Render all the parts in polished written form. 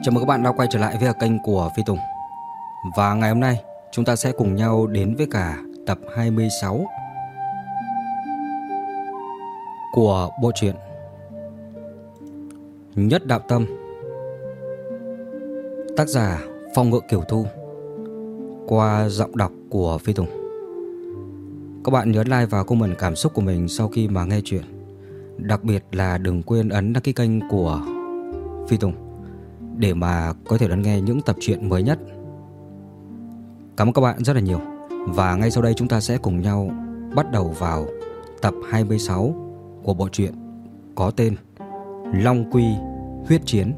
Chào mừng các bạn đã quay trở lại với kênh của Phi Tùng. Và ngày hôm nay chúng ta sẽ cùng nhau đến với cả tập 26 của bộ truyện Nhất Đạo Tâm, tác giả Phong Ngự Kiều Thu, qua giọng đọc của Phi Tùng. Các bạn nhớ like và comment cảm xúc của mình sau khi mà nghe chuyện. Đặc biệt là đừng quên ấn đăng ký kênh của Phi Tùng để mà có thể đón nghe những tập truyện mới nhất. Cảm ơn các bạn rất là nhiều. Và ngay sau đây chúng ta sẽ cùng nhau bắt đầu vào tập 26 của bộ truyện có tên Long Quy Huyết Chiến.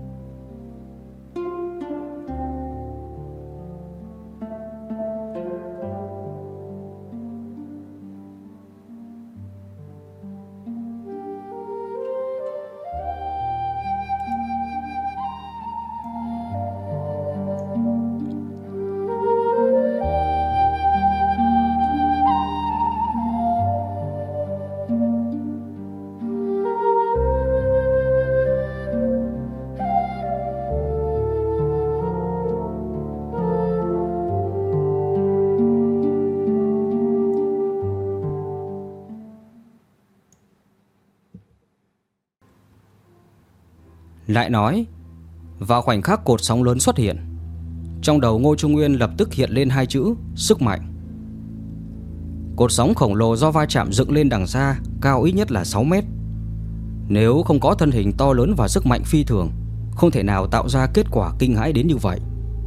Lại nói, vào khoảnh khắc cột sóng lớn xuất hiện, trong đầu Ngô Trung Nguyên lập tức hiện lên hai chữ sức mạnh. Cột sóng khổng lồ do va chạm dựng lên đằng xa, cao ít nhất là 6 mét. Nếu không có thân hình to lớn và sức mạnh phi thường, không thể nào tạo ra kết quả kinh hãi đến như vậy.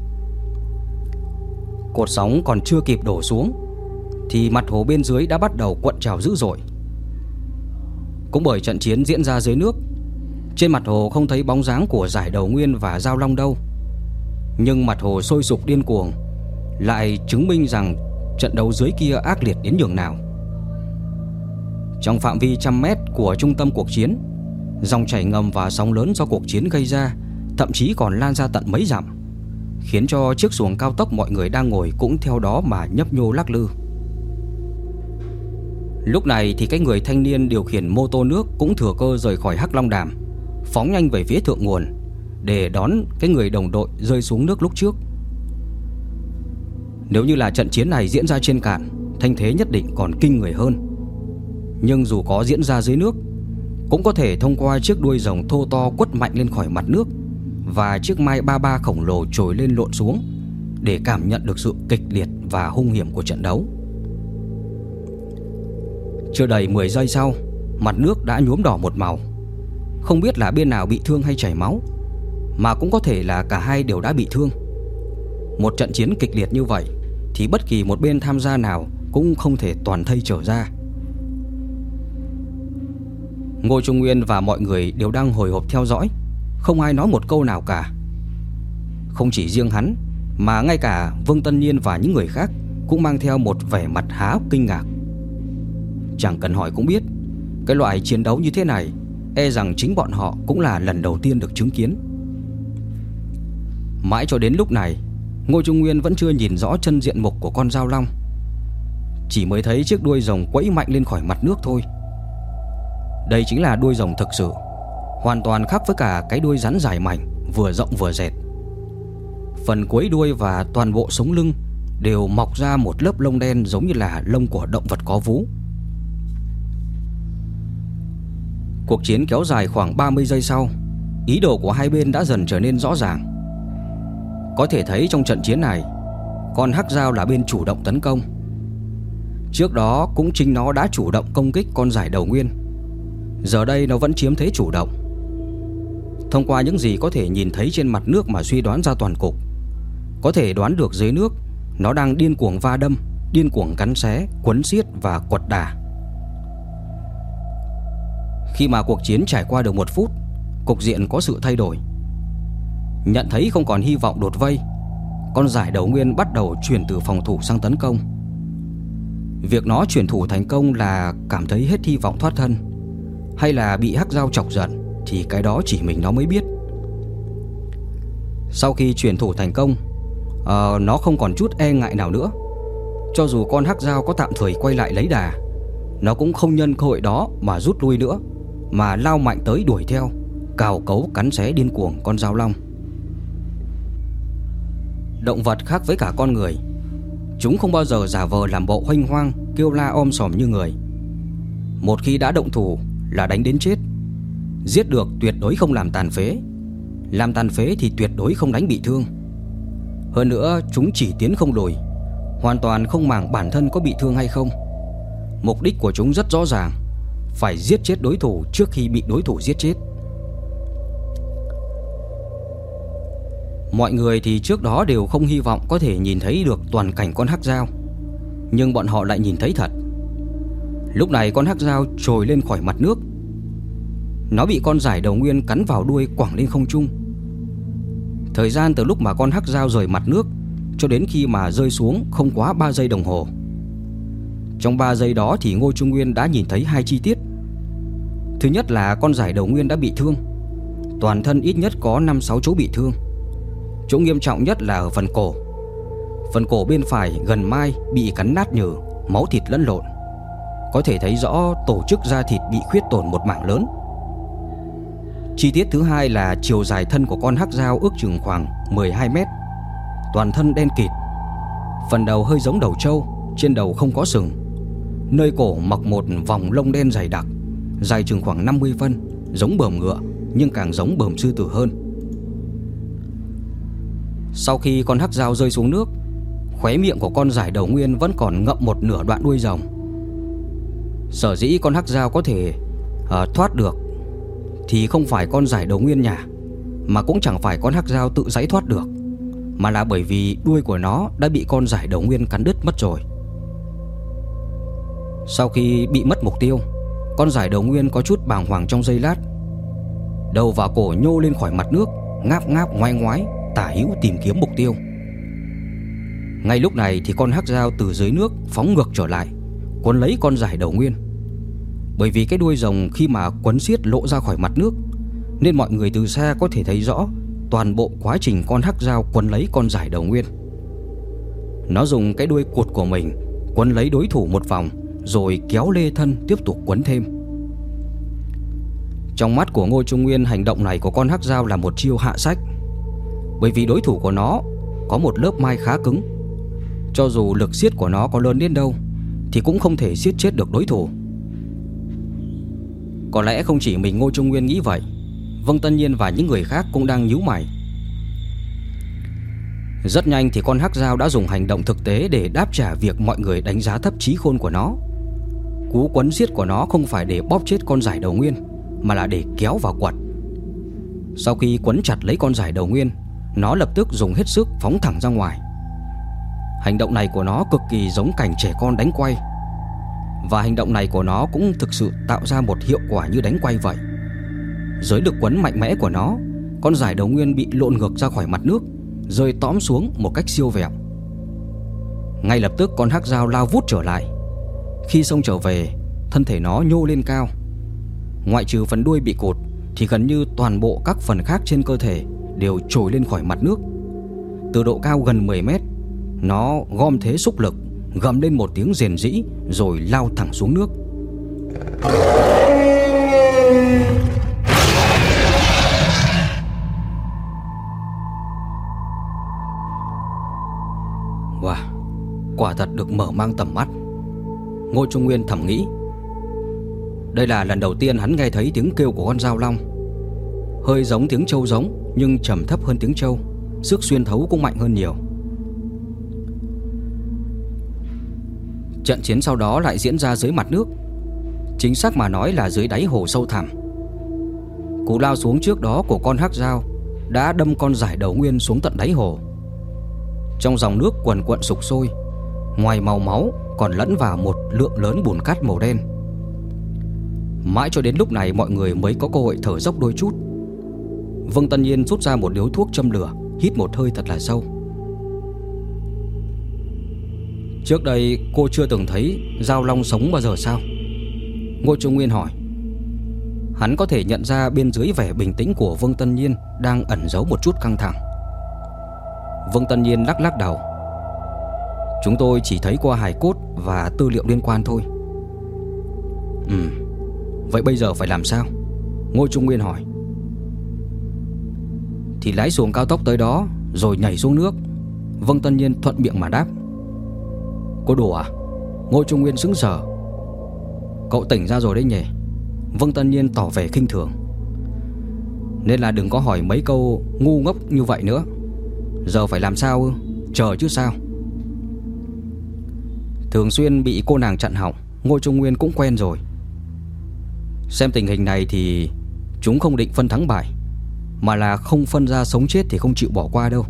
Cột sóng còn chưa kịp đổ xuống thì mặt hồ bên dưới đã bắt đầu cuộn trào dữ dội. Cũng bởi trận chiến diễn ra dưới nước, trên mặt hồ không thấy bóng dáng của Giải Đầu Nguyên và Giao Long đâu. Nhưng mặt hồ sôi sục điên cuồng lại chứng minh rằng trận đấu dưới kia ác liệt đến nhường nào. Trong phạm vi trăm mét của trung tâm cuộc chiến, dòng chảy ngầm và sóng lớn do cuộc chiến gây ra thậm chí còn lan ra tận mấy dặm, khiến cho chiếc xuồng cao tốc mọi người đang ngồi cũng theo đó mà nhấp nhô lắc lư. Lúc này thì cái người thanh niên điều khiển mô tô nước cũng thừa cơ rời khỏi Hắc Long Đàm, phóng nhanh về phía thượng nguồn để đón cái người đồng đội rơi xuống nước lúc trước. Nếu như là trận chiến này diễn ra trên cạn, thanh thế nhất định còn kinh người hơn. Nhưng dù có diễn ra dưới nước, cũng có thể thông qua chiếc đuôi rồng thô to quất mạnh lên khỏi mặt nước và chiếc mai 33 khổng lồ trồi lên lộn xuống để cảm nhận được sự kịch liệt và hung hiểm của trận đấu. Chưa đầy 10 giây sau, mặt nước đã nhuốm đỏ một màu. Không biết là bên nào bị thương hay chảy máu, mà cũng có thể là cả hai đều đã bị thương. Một trận chiến kịch liệt như vậy thì bất kỳ một bên tham gia nào cũng không thể toàn thây trở ra. Ngô Trung Nguyên và mọi người đều đang hồi hộp theo dõi, không ai nói một câu nào cả. Không chỉ riêng hắn, mà ngay cả Vương Tân Nhiên và những người khác cũng mang theo một vẻ mặt há hốc kinh ngạc. Chẳng cần hỏi cũng biết, cái loại chiến đấu như thế này e rằng chính bọn họ cũng là lần đầu tiên được chứng kiến. Mãi cho đến lúc này, Ngô Trung Nguyên vẫn chưa nhìn rõ chân diện mục của con Giao Long, chỉ mới thấy chiếc đuôi rồng quẫy mạnh lên khỏi mặt nước thôi. Đây chính là đuôi rồng thực sự, hoàn toàn khác với cả cái đuôi rắn dài mảnh, vừa rộng vừa dẹt. Phần cuối đuôi và toàn bộ sống lưng đều mọc ra một lớp lông đen giống như là lông của động vật có vú. Cuộc chiến kéo dài khoảng 30 giây sau, ý đồ của hai bên đã dần trở nên rõ ràng. Có thể thấy trong trận chiến này, con hắc dao là bên chủ động tấn công. Trước đó cũng chính nó đã chủ động công kích con Giải Đầu Nguyên. Giờ đây nó vẫn chiếm thế chủ động. Thông qua những gì có thể nhìn thấy trên mặt nước mà suy đoán ra toàn cục, có thể đoán được dưới nước nó đang điên cuồng va đâm, điên cuồng cắn xé, quấn xiết và quật đả. Khi mà cuộc chiến trải qua được 1 phút, cục diện có sự thay đổi. Nhận thấy không còn hy vọng đột vây, con Giải Đầu Nguyên bắt đầu chuyển từ phòng thủ sang tấn công. Việc nó chuyển thủ thành công là cảm thấy hết hy vọng thoát thân, hay là bị hắc dao chọc giận thì cái đó chỉ mình nó mới biết. Sau khi chuyển thủ thành công, nó không còn chút e ngại nào nữa. Cho dù con hắc dao có tạm thời quay lại lấy đà, nó cũng không nhân cơ hội đó mà rút lui nữa, mà lao mạnh tới đuổi theo, cào cấu cắn xé điên cuồng con Giao Long. Động vật khác với cả con người, chúng không bao giờ giả vờ làm bộ huênh hoang, kêu la om sòm như người. Một khi đã động thủ là đánh đến chết. Giết được tuyệt đối không làm tàn phế, làm tàn phế thì tuyệt đối không đánh bị thương. Hơn nữa chúng chỉ tiến không lùi, hoàn toàn không màng bản thân có bị thương hay không. Mục đích của chúng rất rõ ràng, phải giết chết đối thủ trước khi bị đối thủ giết chết. Mọi người thì trước đó đều không hy vọng có thể nhìn thấy được toàn cảnh con hắc dao, nhưng bọn họ lại nhìn thấy thật. Lúc này con hắc dao trồi lên khỏi mặt nước. Nó bị con giải đầu nguyên cắn vào đuôi quẳng lên không trung. Thời gian từ lúc mà con hắc dao rời mặt nước cho đến khi mà rơi xuống không quá 3 giây đồng hồ. Trong 3 giây đó thì Ngô Trung Nguyên đã nhìn thấy 2 chi tiết. Thứ nhất là con giải đầu nguyên đã bị thương, toàn thân ít nhất có 5-6 chỗ bị thương. Chỗ nghiêm trọng nhất là ở phần cổ. Phần cổ bên phải gần mai bị cắn nát nhừ, máu thịt lẫn lộn. Có thể thấy rõ tổ chức da thịt bị khuyết tổn một mảng lớn. Chi tiết thứ hai là chiều dài thân của con hắc dao ước chừng khoảng 12 mét. Toàn thân đen kịt. Phần đầu hơi giống đầu trâu, trên đầu không có sừng. Nơi cổ mọc một vòng lông đen dày đặc, dài chừng khoảng 50 phân, giống bờm ngựa nhưng càng giống bờm sư tử hơn. Sau khi con hắc dao rơi xuống nước, khóe miệng của con giải đầu nguyên vẫn còn ngậm một nửa đoạn đuôi rồng. Sở dĩ con hắc dao có thể thoát được thì không phải con giải đầu nguyên nhả, mà cũng chẳng phải con hắc dao tự giãy thoát được, mà là bởi vì đuôi của nó đã bị con giải đầu nguyên cắn đứt mất rồi. Sau khi bị mất mục tiêu, con giải đầu nguyên có chút bàng hoàng trong giây lát. Đầu và cổ nhô lên khỏi mặt nước, ngáp ngáp ngoái ngoái, tả hữu tìm kiếm mục tiêu. Ngay lúc này thì con hắc dao từ dưới nước phóng ngược trở lại, quấn lấy con giải đầu nguyên. Bởi vì cái đuôi rồng khi mà quấn siết lộ ra khỏi mặt nước, nên mọi người từ xa có thể thấy rõ toàn bộ quá trình con hắc dao quấn lấy con giải đầu nguyên. Nó dùng cái đuôi cụt của mình quấn lấy đối thủ một vòng, rồi kéo lê thân tiếp tục quấn thêm. Trong mắt của Ngô Trung Nguyên, hành động này của con hắc dao là một chiêu hạ sách. Bởi vì đối thủ của nó có một lớp mai khá cứng, cho dù lực siết của nó có lớn đến đâu thì cũng không thể siết chết được đối thủ. Có lẽ không chỉ mình Ngô Trung Nguyên nghĩ vậy, Vâng Tân Nhiên và những người khác cũng đang nhíu mày. Rất nhanh thì con hắc dao đã dùng hành động thực tế để đáp trả việc mọi người đánh giá thấp trí khôn của nó. Cú quấn siết của nó không phải để bóp chết con giải đầu nguyên, mà là để kéo vào quật. Sau khi quấn chặt lấy con giải đầu nguyên, nó lập tức dùng hết sức phóng thẳng ra ngoài. Hành động này của nó cực kỳ giống cảnh trẻ con đánh quay. Và hành động này của nó cũng thực sự tạo ra một hiệu quả như đánh quay vậy. Dưới lực quấn mạnh mẽ của nó, con giải đầu nguyên bị lộn ngược ra khỏi mặt nước, rơi tõm xuống một cách siêu vẹo. Ngay lập tức con hắc dao lao vút trở lại. Khi xông trở về, thân thể nó nhô lên cao. Ngoại trừ phần đuôi bị cụt thì gần như toàn bộ các phần khác trên cơ thể đều trồi lên khỏi mặt nước. Từ độ cao gần 10 mét, nó gom thế xúc lực, gầm lên một tiếng rền rĩ rồi lao thẳng xuống nước. Wow, quả thật được mở mang tầm mắt. Ngô Trung Nguyên thầm nghĩ. Đây là lần đầu tiên hắn nghe thấy tiếng kêu của con dao long. Hơi giống tiếng trâu giống, nhưng trầm thấp hơn tiếng trâu, sức xuyên thấu cũng mạnh hơn nhiều. Trận chiến sau đó lại diễn ra dưới mặt nước, chính xác mà nói là dưới đáy hồ sâu thẳm. Cú lao xuống trước đó của con hắc dao đã đâm con giải đầu nguyên xuống tận đáy hồ. Trong dòng nước quần quận sục sôi, ngoài màu máu còn lẫn vào một lượng lớn bùn cát màu đen. Mãi cho đến lúc này mọi người mới có cơ hội thở dốc đôi chút. Vâng Tân Nhiên rút ra một điếu thuốc châm lửa, hít một hơi thật là sâu. Trước đây cô chưa từng thấy dao long sống bao giờ sao? Ngô Trung Nguyên hỏi. Hắn có thể nhận ra bên dưới vẻ bình tĩnh của Vương Tân Nhiên đang ẩn giấu một chút căng thẳng. Vương Tân Nhiên lắc lắc đầu. Chúng tôi chỉ thấy qua hài cốt và tư liệu liên quan thôi. Vậy bây giờ phải làm sao? Ngô Trung Nguyên hỏi. Thì lái xuồng cao tốc tới đó rồi nhảy xuống nước, Vương Tân Nhiên thuận miệng mà đáp. Cô đùa à? Ngô Trung Nguyên sững sờ. Cậu tỉnh ra rồi đấy nhỉ? Vương Tân Nhiên tỏ vẻ khinh thường. Nên là đừng có hỏi mấy câu ngu ngốc như vậy nữa. Giờ phải làm sao ư? Chờ chứ sao. Thường xuyên bị cô nàng chặn họng, Ngô Trung Nguyên cũng quen rồi. Xem tình hình này thì chúng không định phân thắng bại, mà là không phân ra sống chết thì không chịu bỏ qua đâu.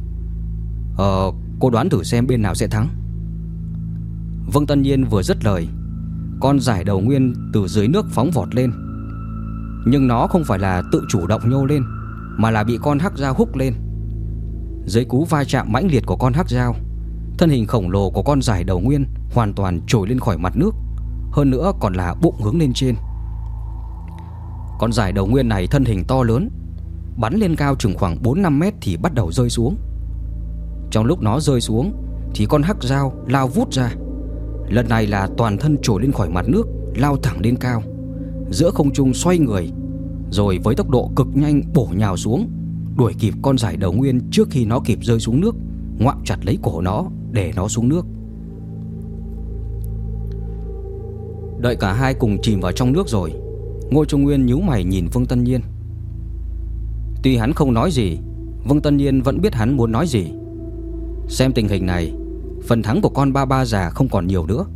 Cô đoán thử xem bên nào sẽ thắng. Vương Tân Nhiên vừa dứt lời, con giải đầu nguyên từ dưới nước phóng vọt lên. Nhưng nó không phải là tự chủ động nhô lên, mà là bị con hắc dao húc lên. Dưới cú va chạm mãnh liệt của con hắc dao, thân hình khổng lồ của con giải đầu nguyên hoàn toàn trồi lên khỏi mặt nước, hơn nữa còn là bụng hướng lên trên. Con giải đầu nguyên này thân hình to lớn, bắn lên cao chừng khoảng 4-5 mét thì bắt đầu rơi xuống. Trong lúc nó rơi xuống thì con hắc dao lao vút ra. Lần này là toàn thân trồi lên khỏi mặt nước, lao thẳng lên cao, giữa không trung xoay người, rồi với tốc độ cực nhanh bổ nhào xuống, đuổi kịp con giải đầu nguyên trước khi nó kịp rơi xuống nước, ngoạm chặt lấy cổ nó để nó xuống nước. Đợi cả hai cùng chìm vào trong nước rồi, Ngô Trung Nguyên nhíu mày nhìn Vương Tân Nhiên. Tuy hắn không nói gì, Vương Tân Nhiên vẫn biết hắn muốn nói gì. Xem tình hình này, phần thắng của con ba ba già không còn nhiều nữa.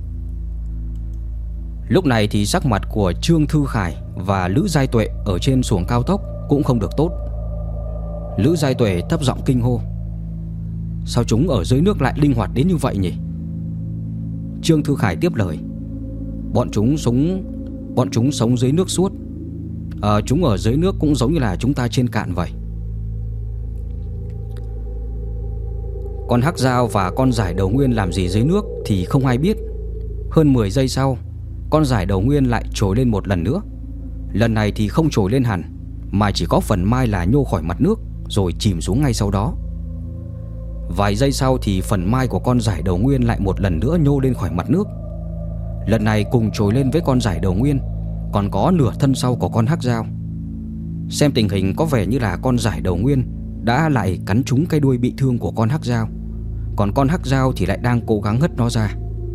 Lúc này thì sắc mặt của Trương Thư Khải và Lữ Giai Tuệ ở trên xuồng cao tốc cũng không được tốt. Lữ Giai Tuệ thấp giọng kinh hô. Sao chúng ở dưới nước lại linh hoạt đến như vậy nhỉ? Trương Thư Khải tiếp lời. Bọn chúng sống dưới nước suốt. Chúng ở dưới nước cũng giống như là chúng ta trên cạn vậy. Con hắc dao và con giải đầu nguyên làm gì dưới nước thì không ai biết. Hơn 10 giây sau, con giải đầu nguyên lại trồi lên một lần nữa. Lần này thì không trồi lên hẳn, mà chỉ có phần mai là nhô khỏi mặt nước rồi chìm xuống ngay sau đó. Vài giây sau thì phần mai của con giải đầu nguyên lại một lần nữa nhô lên khỏi mặt nước. Lần này cùng trồi lên với con giải đầu nguyên còn có nửa thân sau của con hắc dao. Xem tình hình có vẻ như là con giải đầu nguyên đã lại cắn trúng cái đuôi bị thương của con hắc dao, còn con hắc dao thì lại đang cố gắng hất nó ra.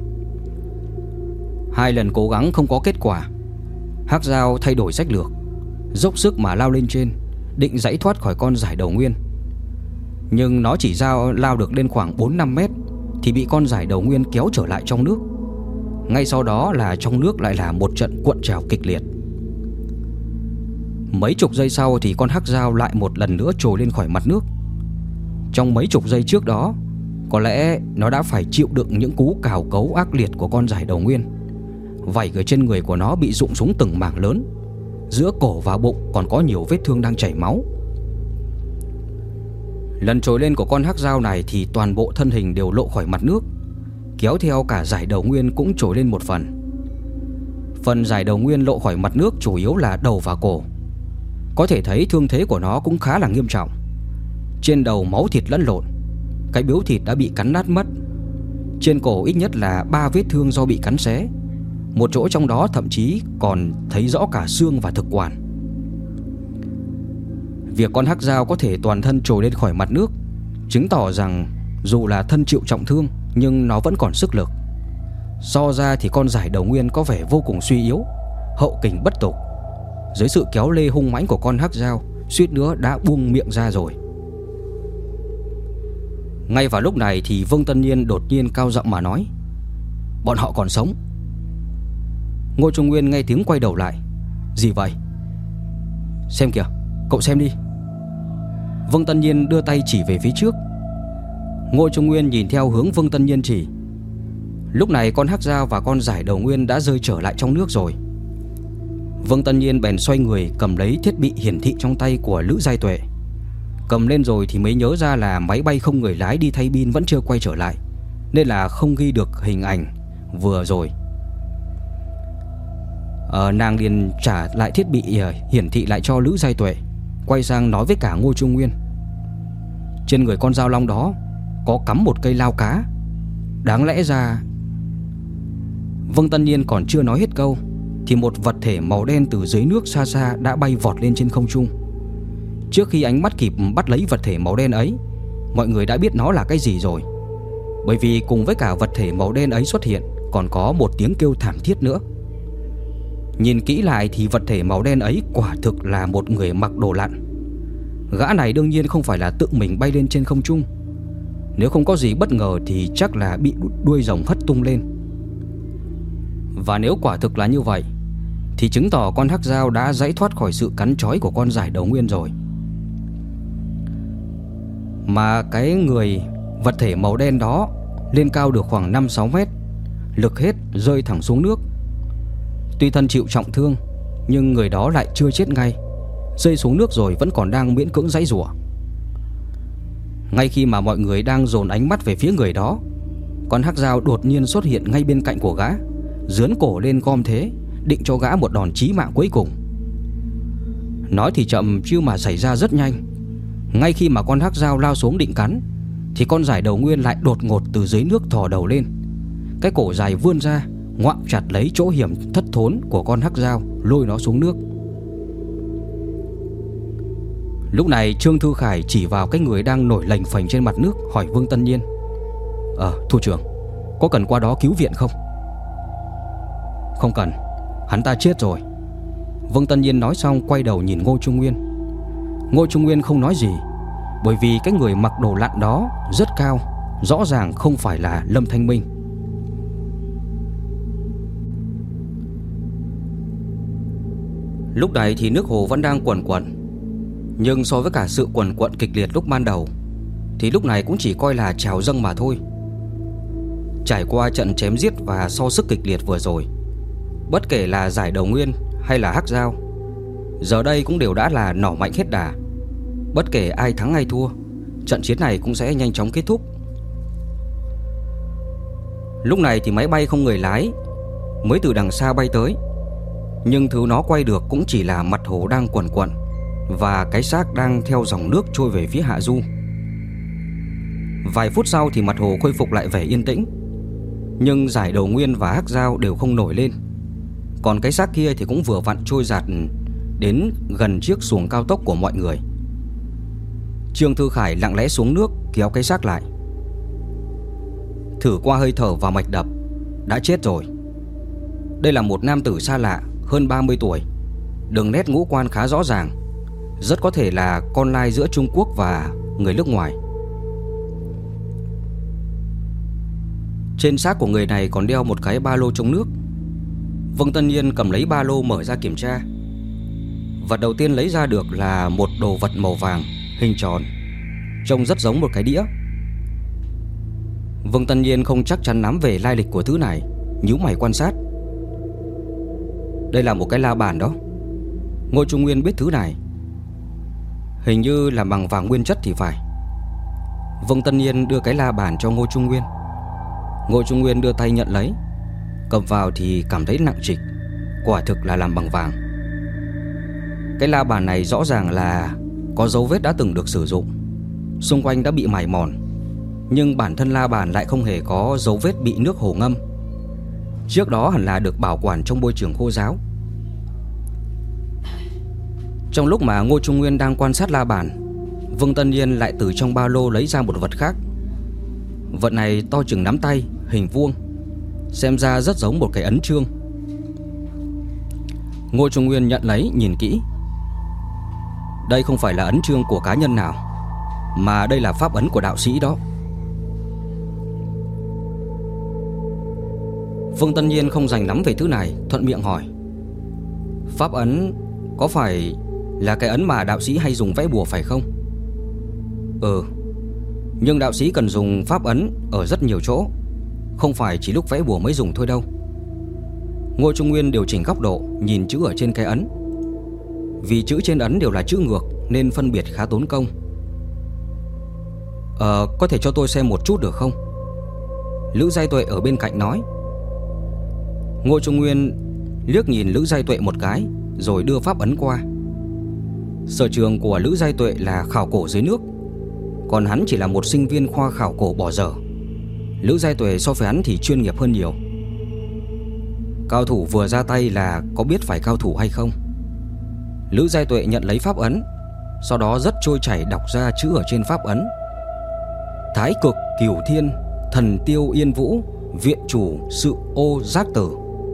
Hai lần cố gắng không có kết quả, hắc dao thay đổi sách lược, dốc sức mà lao lên trên, định giãy thoát khỏi con giải đầu nguyên. Nhưng nó chỉ lao được lên khoảng 4-5 mét thì bị con giải đầu nguyên kéo trở lại trong nước. Ngay sau đó là trong nước lại là một trận cuộn trào kịch liệt. Mấy chục giây sau thì con hắc dao lại một lần nữa trồi lên khỏi mặt nước. Trong mấy chục giây trước đó, có lẽ nó đã phải chịu đựng những cú cào cấu ác liệt của con giải đầu nguyên. Vảy ở trên người của nó bị rụng xuống từng mảng lớn, giữa cổ và bụng còn có nhiều vết thương đang chảy máu. Lần trồi lên của con hắc dao này thì toàn bộ thân hình đều lộ khỏi mặt nước, kéo theo cả giải đầu nguyên cũng trồi lên một phần. Phần giải đầu nguyên lộ khỏi mặt nước chủ yếu là đầu và cổ. Có thể thấy thương thế của nó cũng khá là nghiêm trọng. Trên đầu máu thịt lẫn lộn, cái biếu thịt đã bị cắn nát mất. Trên cổ ít nhất là 3 vết thương do bị cắn xé. Một chỗ trong đó thậm chí còn thấy rõ cả xương và thực quản. Việc con hắc dao có thể toàn thân trồi lên khỏi mặt nước chứng tỏ rằng dù là thân chịu trọng thương nhưng nó vẫn còn sức lực. So ra thì con giải đầu nguyên có vẻ vô cùng suy yếu, hậu kình bất tục. Dưới sự kéo lê hung mãnh của con hắc dao, suýt nữa đã buông miệng ra rồi. Ngay vào lúc này thì Vương Tân Nhiên đột nhiên cao giọng mà nói. Bọn họ còn sống. Ngô Trung Nguyên nghe tiếng quay đầu lại. Gì vậy? Xem kìa, cậu xem đi. Vương Tân Nhiên đưa tay chỉ về phía trước. Ngô Trung Nguyên nhìn theo hướng Vương Tân Nhiên chỉ. Lúc này con hắc dao và con giải đầu nguyên đã rơi trở lại trong nước rồi. Vương Tân Nhiên bèn xoay người cầm lấy thiết bị hiển thị trong tay của Lữ Giai Tuệ. Cầm lên rồi thì mới nhớ ra là máy bay không người lái đi thay pin vẫn chưa quay trở lại, nên là không ghi được hình ảnh vừa rồi. Nàng liền trả lại thiết bị hiển thị lại cho Lữ Giai Tuệ, quay sang nói với cả Ngô Trung Nguyên. Trên người con dao long đó có cắm một cây lao cá. Đáng lẽ ra... Vương Tân Nhiên còn chưa nói hết câu thì một vật thể màu đen từ dưới nước xa xa đã bay vọt lên trên không trung. Trước khi ánh mắt kịp bắt lấy vật thể màu đen ấy, mọi người đã biết nó là cái gì rồi. Bởi vì cùng với cả vật thể màu đen ấy xuất hiện, còn có một tiếng kêu thảm thiết nữa. Nhìn kỹ lại thì vật thể màu đen ấy quả thực là một người mặc đồ lặn. Gã này đương nhiên không phải là tự mình bay lên trên không trung. Nếu không có gì bất ngờ thì chắc là bị đuôi rồng hất tung lên. Và nếu quả thực là như vậy thì chứng tỏ con hắc dao đã giãy thoát khỏi sự cắn trói của con giải đầu nguyên rồi. Mà cái người vật thể màu đen đó lên cao được khoảng 5-6 mét, lực hết rơi thẳng xuống nước. Tuy thân chịu trọng thương nhưng người đó lại chưa chết ngay. Rơi xuống nước rồi vẫn còn đang miễn cưỡng giãy giụa. Ngay khi mà mọi người đang dồn ánh mắt về phía người đó, con hắc dao đột nhiên xuất hiện ngay bên cạnh của gã, dướn cổ lên gom thế, định cho gã một đòn chí mạng cuối cùng. Nói thì chậm chứ mà xảy ra rất nhanh. Ngay khi mà con hắc dao lao xuống định cắn thì con giải đầu nguyên lại đột ngột từ dưới nước thò đầu lên. Cái cổ dài vươn ra, ngoạm chặt lấy chỗ hiểm thất thốn của con hắc dao, lôi nó xuống nước. Lúc này Trương Thư Khải chỉ vào cái người đang nổi lềnh phềnh trên mặt nước, hỏi Vương Tân Nhiên: Thủ trưởng, có cần qua đó cứu viện không? Không cần, hắn ta chết rồi. Vương Tân Nhiên nói xong quay đầu nhìn Ngô Trung Nguyên. Ngô Trung Nguyên không nói gì, bởi vì cái người mặc đồ lặn đó rất cao, rõ ràng không phải là Lâm Thanh Minh. Lúc này thì nước hồ vẫn đang quần quật, nhưng so với cả sự quần quật kịch liệt lúc ban đầu thì lúc này cũng chỉ coi là trào dâng mà thôi. Trải qua trận chém giết và so sức kịch liệt vừa rồi, bất kể là giải đầu nguyên hay là hắc dao, giờ đây cũng đều đã là nỏ mạnh hết đà. Bất kể ai thắng hay thua, trận chiến này cũng sẽ nhanh chóng kết thúc. Lúc này thì máy bay không người lái mới từ đằng xa bay tới, nhưng thứ nó quay được cũng chỉ là mặt hồ đang quần quật và cái xác đang theo dòng nước trôi về phía hạ du. Vài phút sau thì mặt hồ khôi phục lại vẻ yên tĩnh, nhưng giải đầu nguyên và hắc dao đều không nổi lên. Còn cái xác kia thì cũng vừa vặn trôi dạt đến gần chiếc xuồng cao tốc của mọi người. Trương Thư Khải lặng lẽ xuống nước kéo cái xác lại. Thử qua hơi thở và mạch đập, đã chết rồi. Đây là một nam tử xa lạ, hơn 30 tuổi, đường nét ngũ quan khá rõ ràng, rất có thể là con lai giữa Trung Quốc và người nước ngoài. Trên xác của người này còn đeo một cái ba lô chống nước. Vương Tân Nhiên cầm lấy ba lô mở ra kiểm tra. Vật đầu tiên lấy ra được là một đồ vật màu vàng, hình tròn, trông rất giống một cái đĩa. Vương Tân Nhiên không chắc chắn nắm về lai lịch của thứ này, nhíu mày quan sát. Đây là một cái la bàn đó. Ngô Trung Nguyên biết thứ này hình như là bằng vàng nguyên chất thì phải. Vương Tân Nhiên đưa cái la bàn cho Ngô Trung Nguyên. Ngô Trung Nguyên đưa tay nhận lấy, cầm vào thì cảm thấy nặng trịch, quả thực là làm bằng vàng. Cái la bàn này rõ ràng là có dấu vết đã từng được sử dụng, xung quanh đã bị mài mòn, nhưng bản thân la bàn lại không hề có dấu vết bị nước hồ ngâm. Trước đó hẳn là được bảo quản trong môi trường khô ráo. Trong lúc mà Ngô Trung Nguyên đang quan sát la bàn, Vương Tân Nhiên lại từ trong ba lô lấy ra một vật khác. Vật này to chừng nắm tay, hình vuông, xem ra rất giống một cái ấn chương. Ngô Trung Nguyên nhận lấy nhìn kỹ. Đây không phải là ấn chương của cá nhân nào, mà đây là pháp ấn của đạo sĩ đó. Vương Tân Nhiên không rành lắm về thứ này, thuận miệng hỏi: Pháp ấn có phải là cái ấn mà đạo sĩ hay dùng vẽ bùa phải không? Nhưng đạo sĩ cần dùng pháp ấn ở rất nhiều chỗ, không phải chỉ lúc vẽ bùa mới dùng thôi đâu. Ngô Trung Nguyên điều chỉnh góc độ, nhìn chữ ở trên cái ấn. Vì chữ trên ấn đều là chữ ngược nên phân biệt khá tốn công. Có thể cho tôi xem một chút được không? Lữ Giai Tuệ ở bên cạnh nói. Ngô Trung Nguyên liếc nhìn Lữ Giai Tuệ một cái, rồi đưa pháp ấn qua. Sở trường của Lữ Giai Tuệ là khảo cổ dưới nước, còn hắn chỉ là một sinh viên khoa khảo cổ bỏ dở. Lữ Giai Tuệ so với hắn thì chuyên nghiệp hơn nhiều. Cao thủ vừa ra tay là có biết phải cao thủ hay không. Lữ Giai Tuệ nhận lấy pháp ấn, sau đó rất trôi chảy đọc ra chữ ở trên pháp ấn. Thái cực cửu thiên, thần tiêu yên vũ, viện chủ sự ô giác tử.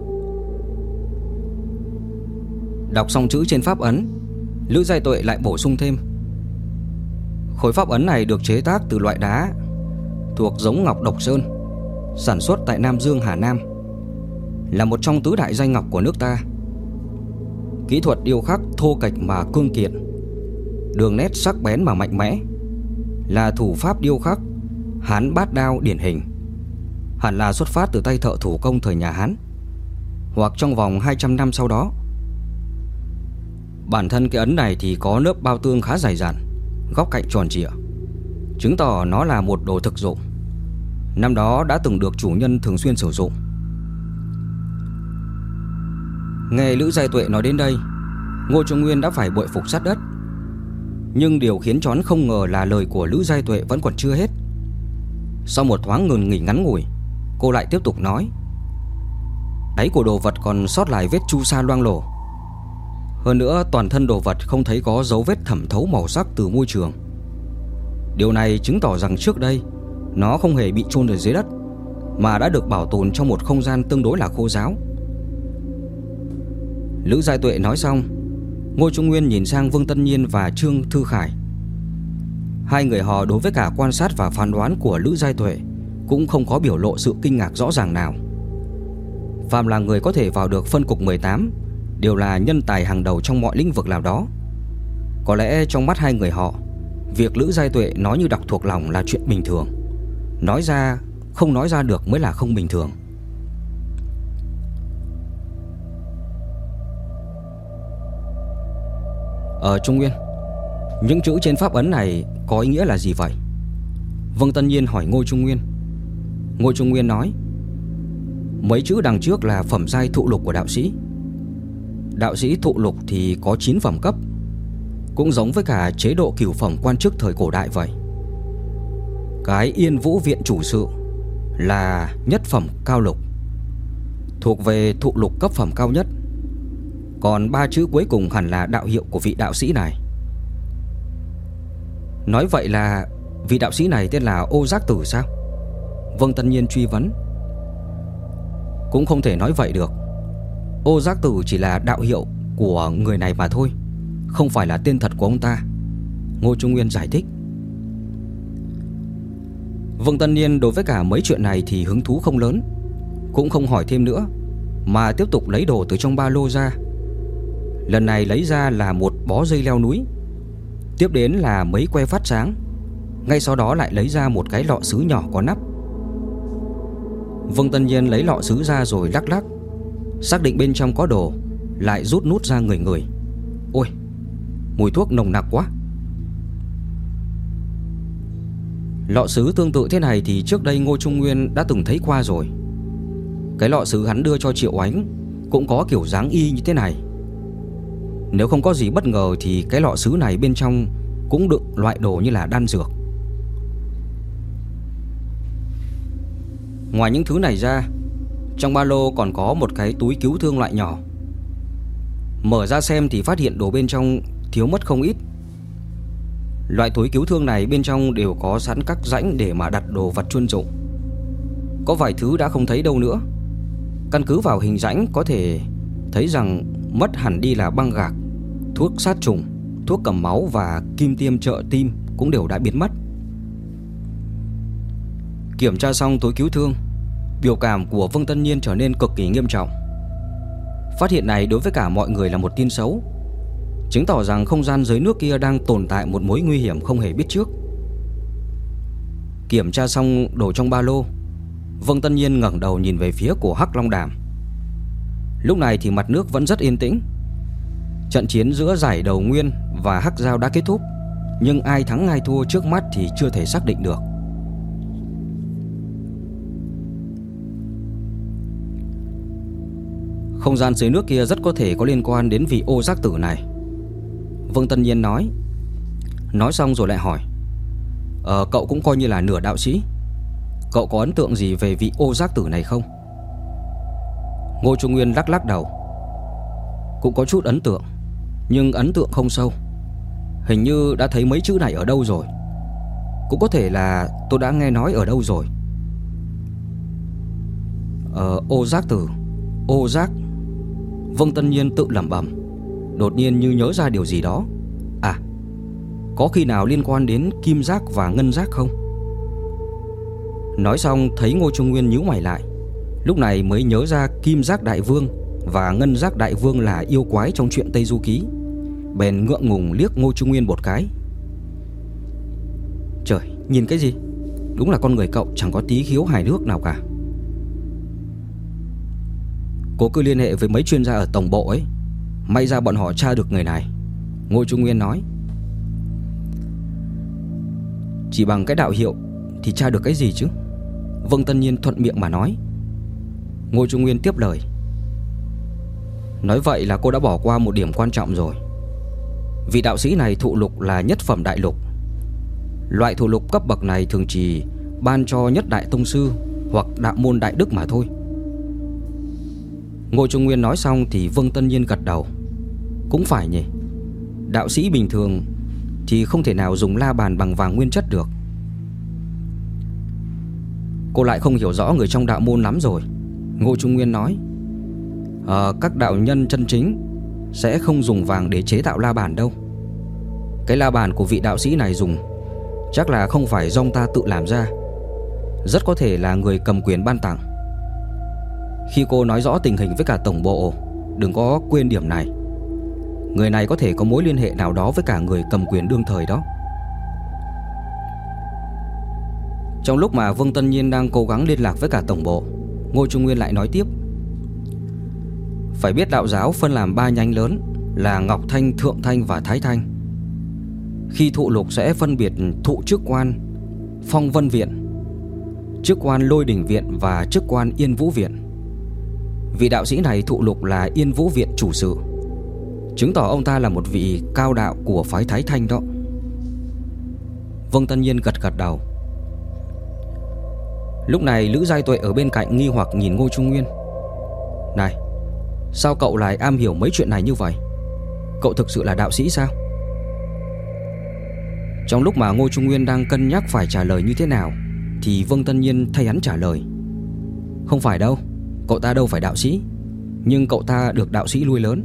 Đọc xong chữ trên pháp ấn, Lữ Giai Tuệ lại bổ sung thêm: khối pháp ấn này được chế tác từ loại đá thuộc giống ngọc Độc Sơn, sản xuất tại Nam Dương, Hà Nam, là một trong tứ đại danh ngọc của nước ta. Kỹ thuật điêu khắc thô kệch mà cương kiện, đường nét sắc bén mà mạnh mẽ, là thủ pháp điêu khắc Hán bát đao điển hình, hẳn là xuất phát từ tay thợ thủ công thời nhà Hán, hoặc trong vòng 200 năm sau đó. Bản thân cái ấn này thì có lớp bao tương khá dày dặn, góc cạnh tròn trịa, chứng tỏ nó là một đồ thực dụng, năm đó đã từng được chủ nhân thường xuyên sử dụng. Nghe Lữ Giai Tuệ nói đến đây, Ngô Trung Nguyên đã phải bội phục sát đất. Nhưng điều khiến cho hắn không ngờ là lời của Lữ Giai Tuệ vẫn còn chưa hết. Sau một thoáng ngừng nghỉ ngắn ngủi, cô lại tiếp tục nói: đáy của đồ vật còn sót lại vết chu sa loang lổ. Hơn nữa toàn thân đồ vật không thấy có dấu vết thẩm thấu màu sắc từ môi trường. Điều này chứng tỏ rằng trước đây nó không hề bị chôn ở dưới đất, mà đã được bảo tồn trong một không gian tương đối là khô ráo. Lữ Giai Tuệ nói xong, Ngô Trung Nguyên nhìn sang Vương Tân Nhiên và Trương Thư Khải. Hai người họ đối với cả quan sát và phán đoán của Lữ Giai Tuệ cũng không có biểu lộ sự kinh ngạc rõ ràng nào. Phàm là người có thể vào được phân cục 18 đều là nhân tài hàng đầu trong mọi lĩnh vực nào đó. Có lẽ trong mắt hai người họ, việc Lữ Giai Tuệ nói như đọc thuộc lòng là chuyện bình thường, nói ra không nói ra được mới là không bình thường. Trung Nguyên, những chữ trên pháp ấn này có ý nghĩa là gì vậy? Vương Tân Nhiên hỏi Ngô Trung Nguyên. Ngô Trung Nguyên nói: mấy chữ đằng trước là phẩm giai thụ lục của đạo sĩ. Đạo sĩ thụ lục thì có 9 phẩm cấp, cũng giống với cả chế độ cửu phẩm quan chức thời cổ đại vậy. Cái Yên Vũ viện chủ sự là nhất phẩm cao lục, thuộc về thụ lục cấp phẩm cao nhất. Còn 3 chữ cuối cùng hẳn là đạo hiệu của vị đạo sĩ này. Nói vậy là vị đạo sĩ này tên là Ô Giác Tử sao? Vương Tân Nhiên truy vấn. Cũng không thể nói vậy được. Ô Giác Tử chỉ là đạo hiệu của người này mà thôi, không phải là tên thật của ông ta, Ngô Trung Nguyên giải thích. Vương Tân Nhiên đối với cả mấy chuyện này thì hứng thú không lớn, cũng không hỏi thêm nữa, mà tiếp tục lấy đồ từ trong ba lô ra. Lần này lấy ra là một bó dây leo núi, tiếp đến là mấy que phát sáng, ngay sau đó lại lấy ra một cái lọ sứ nhỏ có nắp. Vương Tân Nhiên lấy lọ sứ ra rồi lắc lắc, xác định bên trong có đồ, lại rút nút ra ngửi ngửi. Ôi, mùi thuốc nồng nặc quá. Lọ sứ tương tự thế này thì trước đây Ngô Trung Nguyên đã từng thấy qua rồi. Cái lọ sứ hắn đưa cho Triệu Oánh cũng có kiểu dáng y như thế này. Nếu không có gì bất ngờ thì cái lọ sứ này bên trong cũng đựng loại đồ như là đan dược. Ngoài những thứ này ra, trong ba lô còn có một cái túi cứu thương loại nhỏ. Mở ra xem thì phát hiện đồ bên trong thiếu mất không ít. Loại túi cứu thương này bên trong đều có sẵn các rãnh để mà đặt đồ vật chuyên dụng. Có vài thứ đã không thấy đâu nữa. Căn cứ vào hình rãnh có thể thấy rằng mất hẳn đi là băng gạc, thuốc sát trùng, thuốc cầm máu và kim tiêm trợ tim cũng đều đã biến mất. Kiểm tra xong túi cứu thương, biểu cảm của Vương Tân Nhiên trở nên cực kỳ nghiêm trọng. Phát hiện này đối với cả mọi người là một tin xấu, chứng tỏ rằng không gian dưới nước kia đang tồn tại một mối nguy hiểm không hề biết trước. Kiểm tra xong đồ trong ba lô, Vương Tân Nhiên ngẩng đầu nhìn về phía của Hắc Long Đàm. Lúc này thì mặt nước vẫn rất yên tĩnh. Trận chiến giữa Giải Đầu Nguyên và Hắc Giao đã kết thúc, nhưng ai thắng ai thua trước mắt thì chưa thể xác định được. Không gian dưới nước kia rất có thể có liên quan đến vị Ô Giác Tử này, Vương Tân Nhiên nói. Nói xong rồi lại hỏi: cậu cũng coi như là nửa đạo sĩ, cậu có ấn tượng gì về vị Ô Giác Tử này không? Ngô Trung Nguyên lắc lắc đầu. Cũng có chút ấn tượng, nhưng ấn tượng không sâu. Hình như đã thấy mấy chữ này ở đâu rồi. Cũng có thể là tôi đã nghe nói ở đâu rồi. Ô Giác Tử, Ô Giác. Vâng Tân Nhiên tự lẩm bẩm, đột nhiên như nhớ ra điều gì đó. À, có khi nào liên quan đến Kim Giác và Ngân Giác không? Nói xong thấy Ngô Trung Nguyên nhíu mày lại, lúc này mới nhớ ra Kim Giác Đại Vương và Ngân Giác Đại Vương là yêu quái trong truyện Tây Du Ký. Bèn ngượng ngùng liếc Ngô Trung Nguyên một cái. Trời, nhìn cái gì? Đúng là con người cậu chẳng có tí khiếu hài hước nào cả. Cô cứ liên hệ với mấy chuyên gia ở tổng bộ ấy, may ra bọn họ tra được người này, Ngô Trung Nguyên nói. Chỉ bằng cái đạo hiệu thì tra được cái gì chứ? Vâng Tân Nhiên thuận miệng mà nói. Ngô Trung Nguyên tiếp lời. Nói vậy là cô đã bỏ qua một điểm quan trọng rồi. Vị đạo sĩ này thụ lục là nhất phẩm đại lục. Loại thụ lục cấp bậc này thường chỉ ban cho nhất đại tông sư hoặc đạo môn đại đức mà thôi. Ngô Trung Nguyên nói xong thì Vương Tân Nhiên gật đầu. Cũng phải nhỉ, đạo sĩ bình thường thì không thể nào dùng la bàn bằng vàng nguyên chất được. Cô lại không hiểu rõ người trong đạo môn lắm rồi, Ngô Trung Nguyên nói. Các đạo nhân chân chính sẽ không dùng vàng để chế tạo la bàn đâu. Cái la bàn của vị đạo sĩ này dùng chắc là không phải do ông ta tự làm ra, rất có thể là người cầm quyền ban tặng. Khi cô nói rõ tình hình với cả tổng bộ, đừng có quên điểm này. Người này có thể có mối liên hệ nào đó với cả người cầm quyền đương thời đó. Trong lúc mà Vương Tân Nhiên đang cố gắng liên lạc với cả tổng bộ, Ngô Trung Nguyên lại nói tiếp. Phải biết đạo giáo phân làm 3 nhánh lớn là Ngọc Thanh, Thượng Thanh và Thái Thanh. Khi thụ lục sẽ phân biệt thụ chức quan Phong Vân Viện, chức quan Lôi Đỉnh Viện và chức quan Yên Vũ Viện. Vị đạo sĩ này thụ lục là Yên Vũ Viện chủ sự, chứng tỏ ông ta là một vị cao đạo của phái Thái Thanh đó. Vương Tân Nhiên gật gật đầu. Lúc này Lữ Giai Tuệ ở bên cạnh nghi hoặc nhìn Ngô Trung Nguyên. Này, sao cậu lại am hiểu mấy chuyện này như vậy? Cậu thực sự là đạo sĩ sao? Trong lúc mà Ngô Trung Nguyên đang cân nhắc phải trả lời như thế nào thì Vương Tân Nhiên thay hắn trả lời. Không phải đâu, cậu ta đâu phải đạo sĩ, nhưng cậu ta được đạo sĩ nuôi lớn.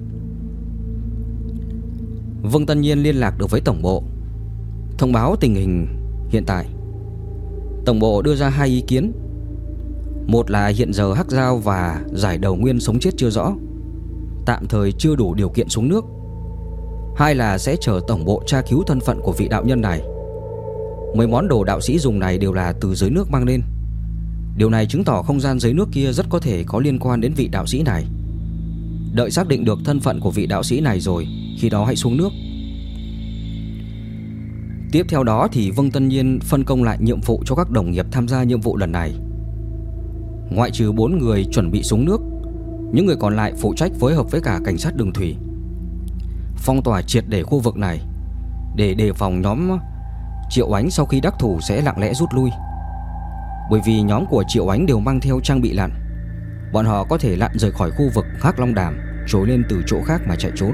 Vương Tân Nhiên liên lạc được với tổng bộ, thông báo tình hình hiện tại. Tổng bộ đưa ra 2 ý kiến. Một là hiện giờ Hắc Giao và Giải Đầu Nguyên sống chết chưa rõ, tạm thời chưa đủ điều kiện xuống nước. 2 là sẽ chờ tổng bộ tra cứu thân phận của vị đạo nhân này. Mấy món đồ đạo sĩ dùng này đều là từ dưới nước mang lên. Điều này chứng tỏ không gian dưới nước kia rất có thể có liên quan đến vị đạo sĩ này. Đợi xác định được thân phận của vị đạo sĩ này rồi, khi đó hãy xuống nước. Tiếp theo đó thì Vương Tân Nhiên phân công lại nhiệm vụ cho các đồng nghiệp tham gia nhiệm vụ lần này. Ngoại trừ 4 người chuẩn bị xuống nước, những người còn lại phụ trách phối hợp với cả cảnh sát đường thủy, phong tỏa triệt để khu vực này để đề phòng nhóm Triệu Ánh sau khi đắc thủ sẽ lặng lẽ rút lui. Bởi vì nhóm của Triệu Ánh đều mang theo trang bị lặn, bọn họ có thể lặn rời khỏi khu vực Hắc Long Đàm, trồi lên từ chỗ khác mà chạy trốn.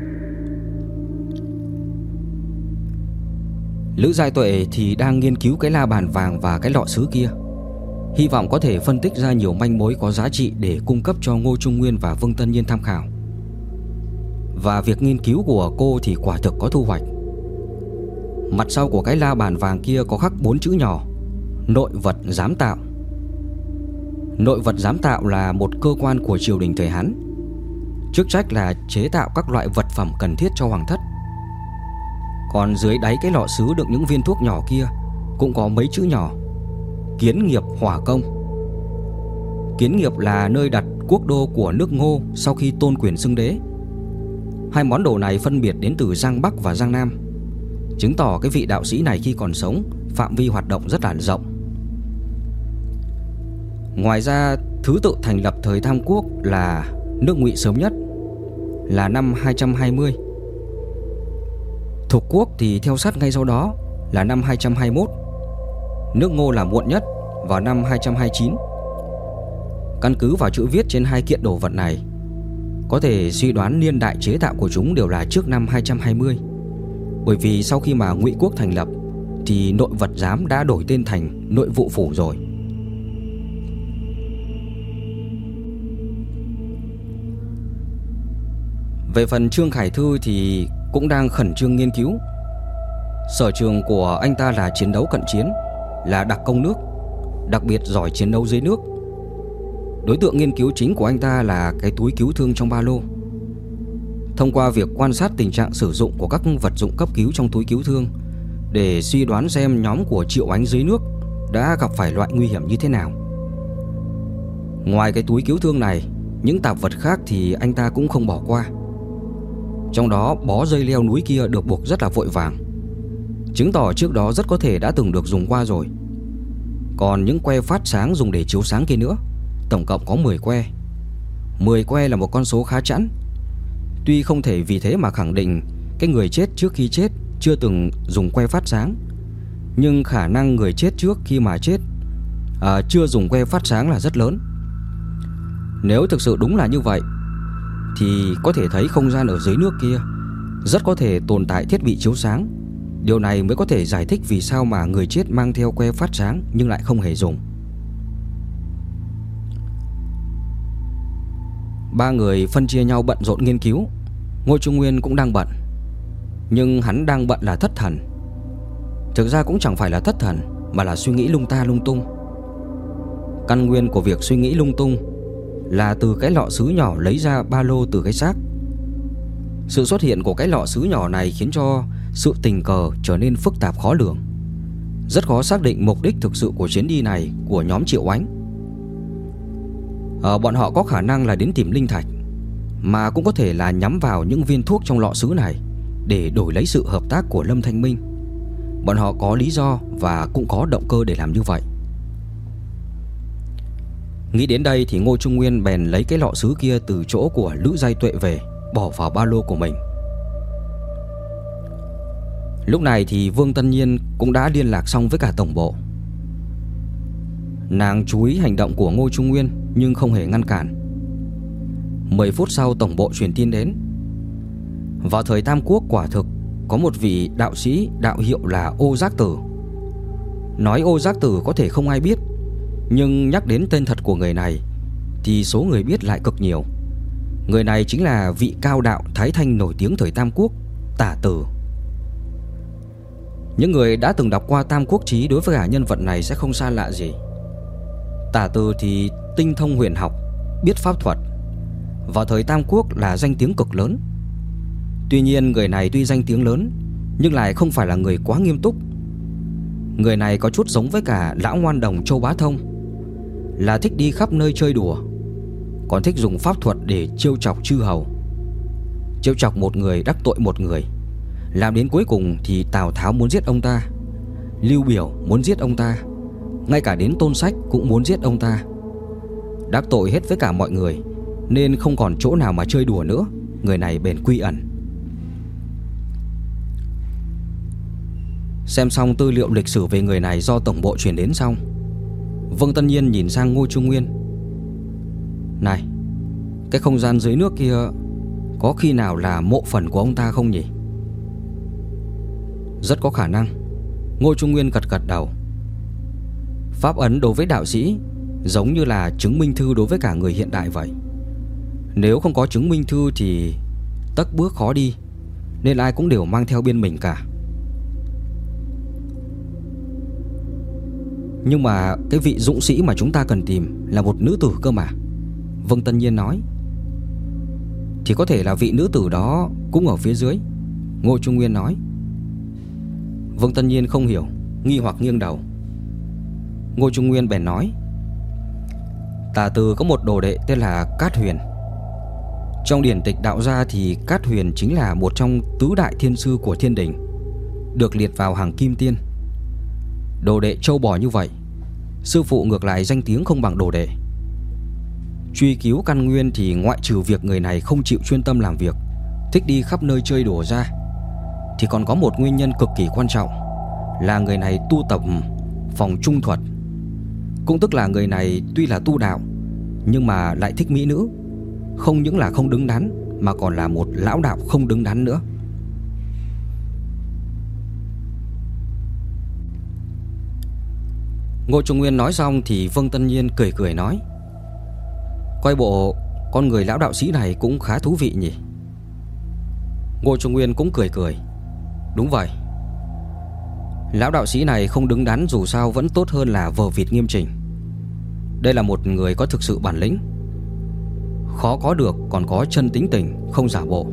Lữ Giai Tuệ thì đang nghiên cứu cái la bàn vàng và cái lọ sứ kia, hy vọng có thể phân tích ra nhiều manh mối có giá trị để cung cấp cho Ngô Trung Nguyên và Vương Tân Nhiên tham khảo. Và việc nghiên cứu của cô thì quả thực có thu hoạch. Mặt sau của cái la bàn vàng kia có khắc 4 chữ nhỏ: Nội vật giám tạo. Nội vật giám tạo là một cơ quan của triều đình thời Hán, chức trách là chế tạo các loại vật phẩm cần thiết cho hoàng thất. Còn dưới đáy cái lọ sứ đựng những viên thuốc nhỏ kia cũng có mấy chữ nhỏ: Kiến nghiệp hỏa công. Kiến nghiệp là nơi đặt quốc đô của nước Ngô sau khi tôn quyền xưng đế. 2 món đồ này phân biệt đến từ Giang Bắc và Giang Nam, chứng tỏ cái vị đạo sĩ này khi còn sống phạm vi hoạt động rất là rộng. Ngoài ra, thứ tự thành lập thời Tam Quốc là nước Ngụy sớm nhất là năm 220, Thục Quốc thì theo sát ngay sau đó là năm 221, nước Ngô là muộn nhất vào năm 229. Căn cứ vào chữ viết trên 2 kiện đồ vật này, có thể suy đoán niên đại chế tạo của chúng đều là trước năm 220. Bởi vì sau khi mà Ngụy Quốc thành lập thì nội vật giám đã đổi tên thành nội vụ phủ rồi. Về phần Trương Khải Thư thì cũng đang khẩn trương nghiên cứu. Sở trường của anh ta là chiến đấu cận chiến, là đặc công nước, đặc biệt giỏi chiến đấu dưới nước. Đối tượng nghiên cứu chính của anh ta là cái túi cứu thương trong ba lô. Thông qua việc quan sát tình trạng sử dụng của các vật dụng cấp cứu trong túi cứu thương để suy đoán xem nhóm của Triệu Ánh dưới nước đã gặp phải loại nguy hiểm như thế nào. Ngoài cái túi cứu thương này, những tạp vật khác thì anh ta cũng không bỏ qua. Trong đó bó dây leo núi kia được buộc rất là vội vàng, chứng tỏ trước đó rất có thể đã từng được dùng qua rồi. Còn những que phát sáng dùng để chiếu sáng kia nữa, tổng cộng có 10 que. 10 que là một con số khá chẵn. Tuy không thể vì thế mà khẳng định cái người chết trước khi chết chưa từng dùng que phát sáng, nhưng khả năng người chết trước khi mà chết chưa dùng que phát sáng là rất lớn. Nếu thực sự đúng là như vậy thì có thể thấy không gian ở dưới nước kia rất có thể tồn tại thiết bị chiếu sáng. Điều này mới có thể giải thích vì sao mà người chết mang theo que phát sáng nhưng lại không hề dùng. Ba người phân chia nhau bận rộn nghiên cứu. Ngô Trung Nguyên cũng đang bận, nhưng hắn đang bận là thất thần. Thực ra cũng chẳng phải là thất thần, mà là suy nghĩ lung ta lung tung. Căn nguyên của việc suy nghĩ lung tung là từ cái lọ sứ nhỏ lấy ra ba lô từ cái xác. Sự xuất hiện của cái lọ sứ nhỏ này khiến cho sự tình cờ trở nên phức tạp khó lường. Rất khó xác định mục đích thực sự của chuyến đi này của nhóm Triệu Ánh. Bọn họ có khả năng là đến tìm linh thạch, mà cũng có thể là nhắm vào những viên thuốc trong lọ sứ này để đổi lấy sự hợp tác của Lâm Thanh Minh. Bọn họ có lý do và cũng có động cơ để làm như vậy. Nghĩ đến đây thì Ngô Trung Nguyên bèn lấy cái lọ sứ kia từ chỗ của Lữ Giai Tuệ về, bỏ vào ba lô của mình. Lúc này thì Vương Tân Nhiên cũng đã liên lạc xong với cả tổng bộ. Nàng chú ý hành động của Ngô Trung Nguyên nhưng không hề ngăn cản. 10 phút sau tổng bộ truyền tin đến. Vào thời Tam Quốc quả thực có một vị đạo sĩ đạo hiệu là Ô Giác Tử. Nói Ô Giác Tử có thể không ai biết, nhưng nhắc đến tên thật của người này thì số người biết lại cực nhiều. Người này chính là vị cao đạo Thái Thanh nổi tiếng thời Tam Quốc, Tả Tử. Những người đã từng đọc qua Tam Quốc Chí đối với cả nhân vật này sẽ không xa lạ gì. Tả Tử thì tinh thông huyền học, biết pháp thuật. Vào thời Tam Quốc là danh tiếng cực lớn. Tuy nhiên người này tuy danh tiếng lớn nhưng lại không phải là người quá nghiêm túc. Người này có chút giống với cả lão ngoan đồng Châu Bá Thông, là thích đi khắp nơi chơi đùa, còn thích dùng pháp thuật để trêu chọc chư hầu. Trêu chọc một người đắc tội một người, làm đến cuối cùng thì Tào Tháo muốn giết ông ta, Lưu Biểu muốn giết ông ta, ngay cả đến Tôn Sách cũng muốn giết ông ta. Đắc tội hết với cả mọi người nên không còn chỗ nào mà chơi đùa nữa. Người này bèn quy ẩn. Xem xong tư liệu lịch sử về người này do tổng bộ truyền đến xong, Vương Tân Nhiên nhìn sang Ngô Trung Nguyên. Này, cái không gian dưới nước kia có khi nào là mộ phần của ông ta không nhỉ? Rất có khả năng. Ngô Trung Nguyên gật gật đầu. Pháp ấn đối với đạo sĩ giống như là chứng minh thư đối với cả người hiện đại vậy. Nếu không có chứng minh thư thì tấc bước khó đi, nên ai cũng đều mang theo bên mình cả. Nhưng mà cái vị dũng sĩ mà chúng ta cần tìm là một nữ tử cơ mà, Vương Tân Nhiên nói. Thì có thể là vị nữ tử đó cũng ở phía dưới, Ngô Trung Nguyên nói. Vương Tân Nhiên không hiểu, nghi hoặc nghiêng đầu. Ngô Trung Nguyên bèn nói: Tả Từ có một đồ đệ tên là Cát Huyền. Trong điển tịch đạo gia thì Cát Huyền chính là một trong tứ đại thiên sư của thiên đình, được liệt vào hàng kim tiên. Đồ đệ trâu bò như vậy, sư phụ ngược lại danh tiếng không bằng đồ đệ. Truy cứu căn nguyên thì ngoại trừ việc người này không chịu chuyên tâm làm việc, thích đi khắp nơi chơi đùa ra, thì còn có một nguyên nhân cực kỳ quan trọng là người này tu tập phòng trung thuật. Cũng tức là người này tuy là tu đạo nhưng mà lại thích mỹ nữ. Không những là không đứng đắn mà còn là một lão đạo không đứng đắn nữa. Ngô Trung Nguyên nói xong thì Vương Tân Nhiên cười cười nói: Coi bộ con người lão đạo sĩ này cũng khá thú vị nhỉ. Ngô Trung Nguyên cũng cười cười: Đúng vậy, lão đạo sĩ này không đứng đắn dù sao vẫn tốt hơn là vờ vịt nghiêm chỉnh. Đây là một người có thực sự bản lĩnh, khó có được còn có chân tính tình, không giả bộ.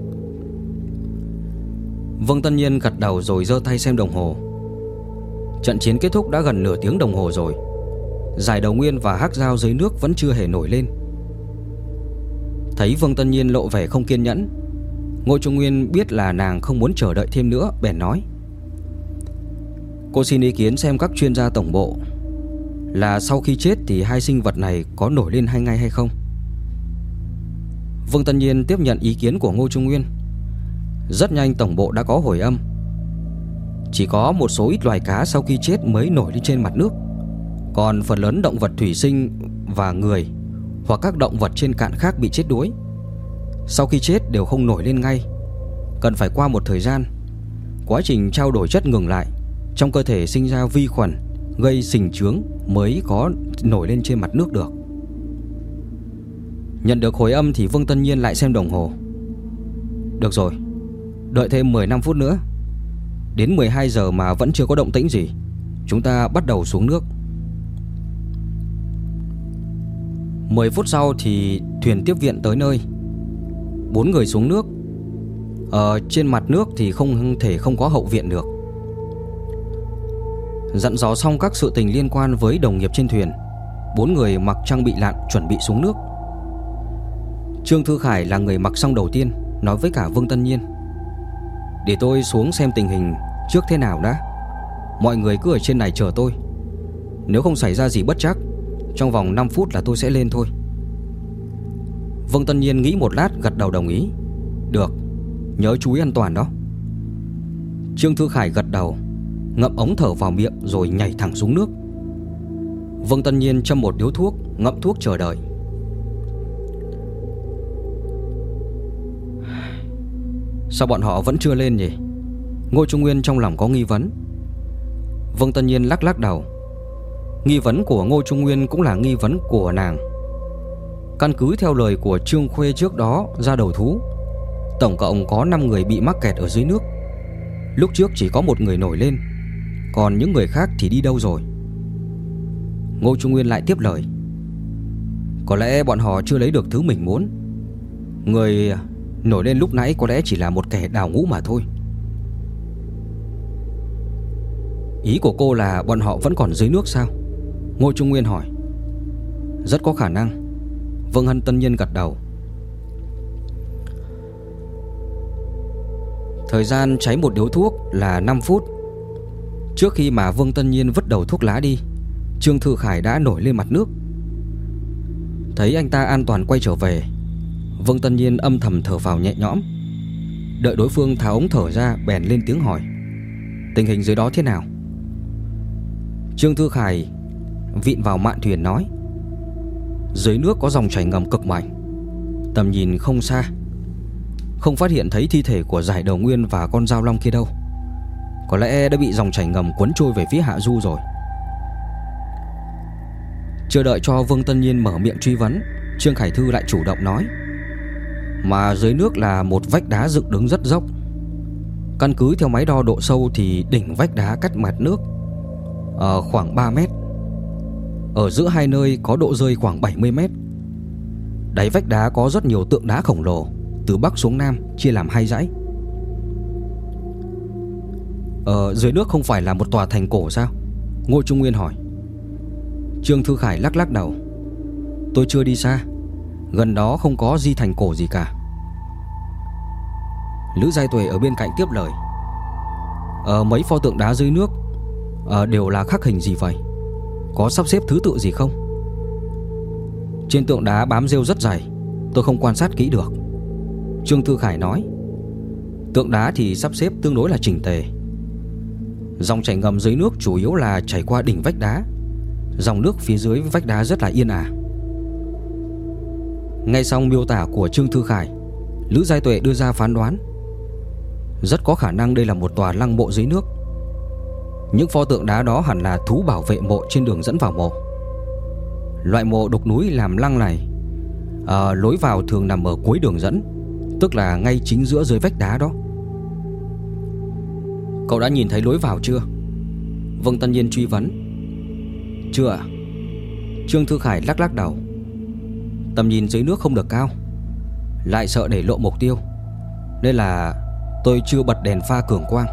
Vương Tân Nhiên gật đầu rồi giơ tay xem đồng hồ. Trận chiến kết thúc đã gần nửa tiếng đồng hồ rồi. Giải Đầu Nguyên và Hắc Giao dưới nước vẫn chưa hề nổi lên. Thấy Vương Tân Nhiên lộ vẻ không kiên nhẫn, Ngô Trung Nguyên biết là nàng không muốn chờ đợi thêm nữa, bèn nói: Cô xin ý kiến xem các chuyên gia tổng bộ là sau khi chết thì hai sinh vật này có nổi lên hay ngay hay không. Vương Tân Nhiên tiếp nhận ý kiến của Ngô Trung Nguyên. Rất nhanh tổng bộ đã có hồi âm. Chỉ có một số ít loài cá sau khi chết mới nổi lên trên mặt nước. Còn phần lớn động vật thủy sinh và người hoặc các động vật trên cạn khác bị chết đuối, sau khi chết đều không nổi lên ngay, cần phải qua một thời gian. Quá trình trao đổi chất ngừng lại, trong cơ thể sinh ra vi khuẩn gây sình chướng mới có nổi lên trên mặt nước được. Nhận được hồi âm thì Vương Tân Nhiên lại xem đồng hồ. Được rồi, đợi thêm 15 phút nữa. Đến 12 giờ mà vẫn chưa có động tĩnh gì, chúng ta bắt đầu xuống nước. 10 phút sau thì thuyền tiếp viện tới nơi. 4 người xuống nước. Ở trên mặt nước thì không thể không có hậu viện được. Dặn dò xong các sự tình liên quan với đồng nghiệp trên thuyền, 4 người mặc trang bị lặn chuẩn bị xuống nước. Trương Thư Khải là người mặc xong đầu tiên, nói với cả Vương Tân Nhiên: Để tôi xuống xem tình hình trước thế nào đã. Mọi người cứ ở trên này chờ tôi. Nếu không xảy ra gì bất trắc, trong vòng 5 phút là tôi sẽ lên thôi. Vương Tân Nhiên nghĩ một lát gật đầu đồng ý: Được, nhớ chú ý an toàn đó. Trương Thư Khải gật đầu, ngậm ống thở vào miệng rồi nhảy thẳng xuống nước. Vương Tân Nhiên châm một điếu thuốc, ngậm thuốc chờ đợi. Sao bọn họ vẫn chưa lên nhỉ? Ngô Trung Nguyên trong lòng có nghi vấn. Vương Tân Nhiên lắc lắc đầu. Nghi vấn của Ngô Trung Nguyên cũng là nghi vấn của nàng. Căn cứ theo lời của Trương Khuê trước đó ra đầu thú, tổng cộng có 5 người bị mắc kẹt ở dưới nước. Lúc trước chỉ có 1 người nổi lên, còn những người khác thì đi đâu rồi? Ngô Trung Nguyên lại tiếp lời: Có lẽ bọn họ chưa lấy được thứ mình muốn. Người nổi lên lúc nãy có lẽ chỉ là một kẻ đào ngũ mà thôi. Ý của cô là bọn họ vẫn còn dưới nước sao? Ngô Trung Nguyên hỏi. Rất có khả năng. Vương Hân Tân Nhiên gật đầu. Thời gian cháy một điếu thuốc là 5 phút. Trước khi mà Vương Tân Nhiên vứt đầu thuốc lá đi, Trương Thư Khải đã nổi lên mặt nước. Thấy anh ta an toàn quay trở về, Vương Tân Nhiên âm thầm thở vào nhẹ nhõm. Đợi đối phương tháo ống thở ra, bèn lên tiếng hỏi: Tình hình dưới đó thế nào? Trương Thư Khải vịn vào mạn thuyền nói: Dưới nước có dòng chảy ngầm cực mạnh, tầm nhìn không xa, không phát hiện thấy thi thể của Giải Đầu Nguyên và con dao long kia đâu. Có lẽ đã bị dòng chảy ngầm cuốn trôi về phía hạ du rồi. Chưa đợi cho Vương Tân Nhiên mở miệng truy vấn, Trương Khải Thư lại chủ động nói: Mà dưới nước là một vách đá dựng đứng rất dốc. Căn cứ theo máy đo độ sâu thì đỉnh vách đá cách mặt nước khoảng 3 mét. Ở giữa hai nơi có độ rơi khoảng 70 mét. Đáy vách đá có rất nhiều tượng đá khổng lồ, từ bắc xuống nam chia làm 2 dãy. Ở dưới nước không phải là một tòa thành cổ sao? Ngô Trung Nguyên hỏi. Trương Thư Khải lắc lắc đầu. Tôi chưa đi xa, gần đó không có di thành cổ gì cả. Lữ Giai Tuệ ở bên cạnh tiếp lời: mấy pho tượng đá dưới nước đều là khắc hình gì vậy? Có sắp xếp thứ tự gì không? Trên tượng đá bám rêu rất dày, tôi không quan sát kỹ được. Trương Thư Khải nói. Tượng đá thì sắp xếp tương đối là chỉnh tề. Dòng chảy ngầm dưới nước chủ yếu là chảy qua đỉnh vách đá. Dòng nước phía dưới vách đá rất là yên ả. Nghe xong miêu tả của Trương Thư Khải, Lữ Giai Tuệ đưa ra phán đoán: rất có khả năng đây là một tòa lăng mộ dưới nước. Những pho tượng đá đó hẳn là thú bảo vệ mộ trên đường dẫn vào mộ. Loại mộ đục núi làm lăng này, lối vào thường nằm ở cuối đường dẫn, tức là ngay chính giữa dưới vách đá đó. Cậu đã nhìn thấy lối vào chưa? Vương Tân Nhiên truy vấn. Chưa ạ. Trương Thư Khải lắc lắc đầu. Tầm nhìn dưới nước không được cao, lại sợ để lộ mục tiêu, nên là tôi chưa bật đèn pha cường quang.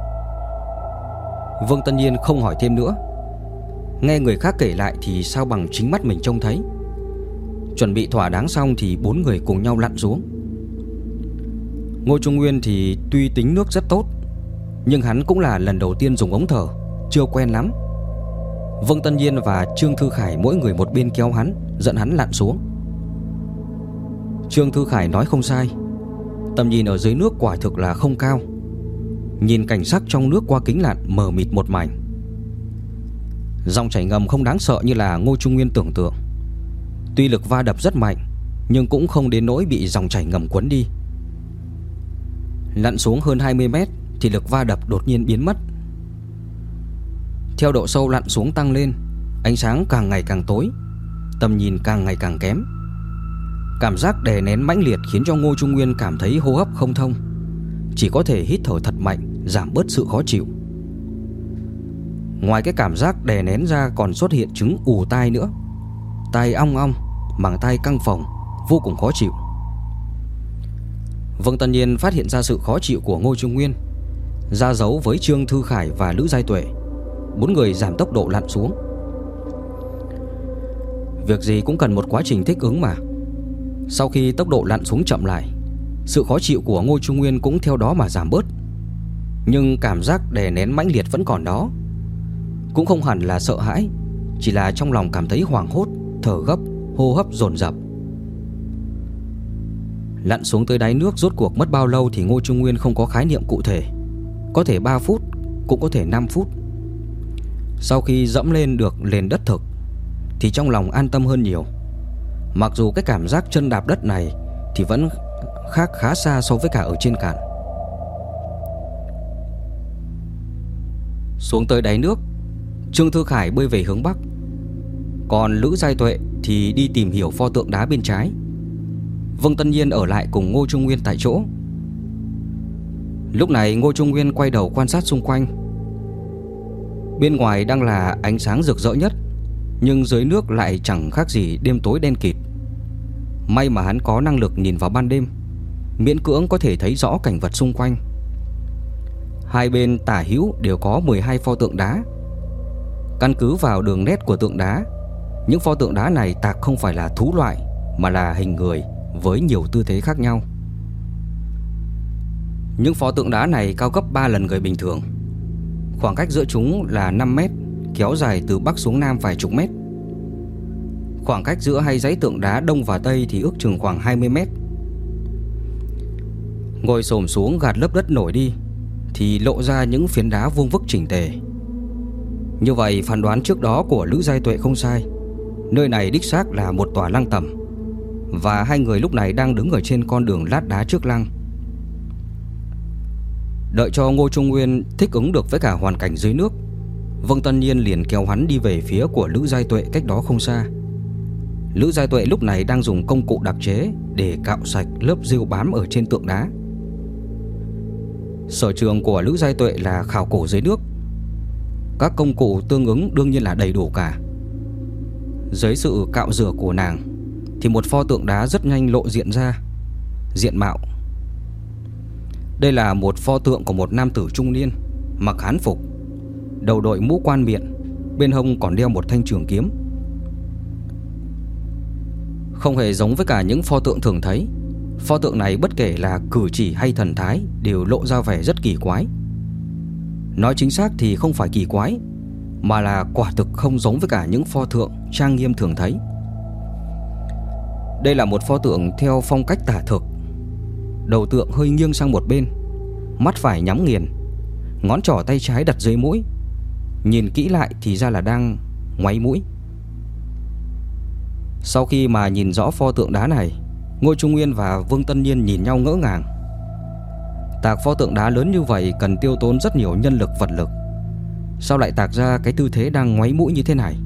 Vương Tân Nhiên không hỏi thêm nữa. Nghe người khác kể lại thì sao bằng chính mắt mình trông thấy. Chuẩn bị thỏa đáng xong thì bốn người cùng nhau lặn xuống. Ngô Trung Nguyên thì tuy tính nước rất tốt, nhưng hắn cũng là lần đầu tiên dùng ống thở, chưa quen lắm. Vương Tân Nhiên và Trương Thư Khải mỗi người một bên kéo hắn, dẫn hắn lặn xuống. Trương Thư Khải nói không sai, tầm nhìn ở dưới nước quả thực là không cao. Nhìn cảnh sắc trong nước qua kính lặn mờ mịt một mảnh. Dòng chảy ngầm không đáng sợ như là Ngô Trung Nguyên tưởng tượng. Tuy lực va đập rất mạnh, nhưng cũng không đến nỗi bị dòng chảy ngầm cuốn đi. Lặn xuống hơn 20 mét thì lực va đập đột nhiên biến mất. Theo độ sâu lặn xuống tăng lên, ánh sáng càng ngày càng tối, tầm nhìn càng ngày càng kém. Cảm giác đè nén mãnh liệt khiến cho Ngô Trung Nguyên cảm thấy hô hấp không thông, chỉ có thể hít thở thật mạnh, giảm bớt sự khó chịu. Ngoài cái cảm giác đè nén ra còn xuất hiện chứng ù tai nữa. Tai ong ong, màng tai căng phồng, vô cùng khó chịu. Vương Tân Nhiên phát hiện ra sự khó chịu của Ngô Trung Nguyên, ra dấu với Trương Thư Khải và Lữ Giai Tuệ. Bốn người giảm tốc độ lặn xuống. Việc gì cũng cần một quá trình thích ứng mà. Sau khi tốc độ lặn xuống chậm lại, sự khó chịu của Ngô Trung Nguyên cũng theo đó mà giảm bớt. Nhưng cảm giác đè nén mãnh liệt vẫn còn đó. Cũng không hẳn là sợ hãi, chỉ là trong lòng cảm thấy hoảng hốt, thở gấp, hô hấp dồn dập. Lặn xuống tới đáy nước rốt cuộc mất bao lâu thì Ngô Trung Nguyên không có khái niệm cụ thể. Có thể 3 phút, cũng có thể 5 phút. Sau khi dẫm lên được nền đất thực thì trong lòng an tâm hơn nhiều. Mặc dù cái cảm giác chân đạp đất này thì vẫn khác khá xa so với cả ở trên cạn. Xuống tới đáy nước, Trương Thư Khải bơi về hướng bắc, còn Lữ Giai Tuệ thì đi tìm hiểu pho tượng đá bên trái. Vương Tân Nhiên ở lại cùng Ngô Trung Nguyên tại chỗ. Lúc này Ngô Trung Nguyên quay đầu quan sát xung quanh. Bên ngoài đang là ánh sáng rực rỡ nhất, nhưng dưới nước lại chẳng khác gì đêm tối đen kịt. May mà hắn có năng lực nhìn vào ban đêm, miễn cưỡng có thể thấy rõ cảnh vật xung quanh. Hai bên tả hữu đều có 12 pho tượng đá. Căn cứ vào đường nét của tượng đá, những pho tượng đá này tạc không phải là thú loại, mà là hình người với nhiều tư thế khác nhau. Những pho tượng đá này cao gấp 3 lần người bình thường. Khoảng cách giữa chúng là 5 mét, kéo dài từ bắc xuống nam vài chục mét. Khoảng cách giữa hai dãy tượng đá đông và tây thì ước chừng khoảng 20 mét. Ngồi xổm xuống gạt lớp đất nổi đi thì lộ ra những phiến đá vuông vức chỉnh tề. Như vậy phán đoán trước đó của Lữ Giai Tuệ không sai. Nơi này đích xác là một tòa lăng tẩm, và hai người lúc này đang đứng ở trên con đường lát đá trước lăng. Đợi cho Ngô Trung Nguyên thích ứng được với cả hoàn cảnh dưới nước, Vương Tân Nhiên liền kéo hắn đi về phía của Lữ Giai Tuệ cách đó không xa. Lữ Giai Tuệ lúc này đang dùng công cụ đặc chế để cạo sạch lớp rêu bám ở trên tượng đá. Sở trường của Lữ Giai Tuệ là khảo cổ dưới nước. Các công cụ tương ứng đương nhiên là đầy đủ cả. Dưới sự cạo rửa của nàng thì một pho tượng đá rất nhanh lộ diện ra, diện mạo. Đây là một pho tượng của một nam tử trung niên, mặc hán phục, đầu đội mũ quan miện, bên hông còn đeo một thanh trường kiếm. Không hề giống với cả những pho tượng thường thấy. Pho tượng này bất kể là cử chỉ hay thần thái đều lộ ra vẻ rất kỳ quái. Nói chính xác thì không phải kỳ quái, mà là quả thực không giống với cả những pho tượng trang nghiêm thường thấy. Đây là một pho tượng theo phong cách tả thực. Đầu tượng hơi nghiêng sang một bên, mắt phải nhắm nghiền, ngón trỏ tay trái đặt dưới mũi. Nhìn kỹ lại thì ra là đang ngoáy mũi. Sau khi mà nhìn rõ pho tượng đá này, Ngô Trung Nguyên và Vương Tân Nhiên nhìn nhau ngỡ ngàng. Tạc pho tượng đá lớn như vậy cần tiêu tốn rất nhiều nhân lực vật lực. sao lại tạc ra cái tư thế đang ngoáy mũi như thế này?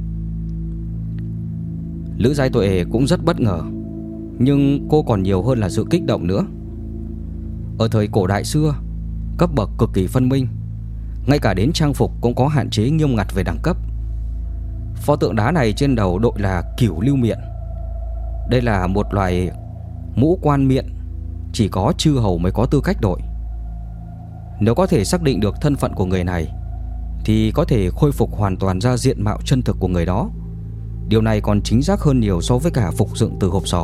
Lữ Giai Tuệ cũng rất bất ngờ, nhưng cô còn nhiều hơn là sự kích động nữa. Ở thời cổ đại xưa, cấp bậc cực kỳ phân minh, ngay cả đến trang phục cũng có hạn chế nghiêm ngặt về đẳng cấp. Pho tượng đá này trên đầu đội là cửu lưu miện. Đây là một loại mũ quan miện chỉ có chư hầu mới có tư cách đội. Nếu có thể xác định được thân phận của người này thì có thể khôi phục hoàn toàn ra diện mạo chân thực của người đó. Điều này còn chính xác hơn nhiều so với cả phục dựng từ hộp sọ.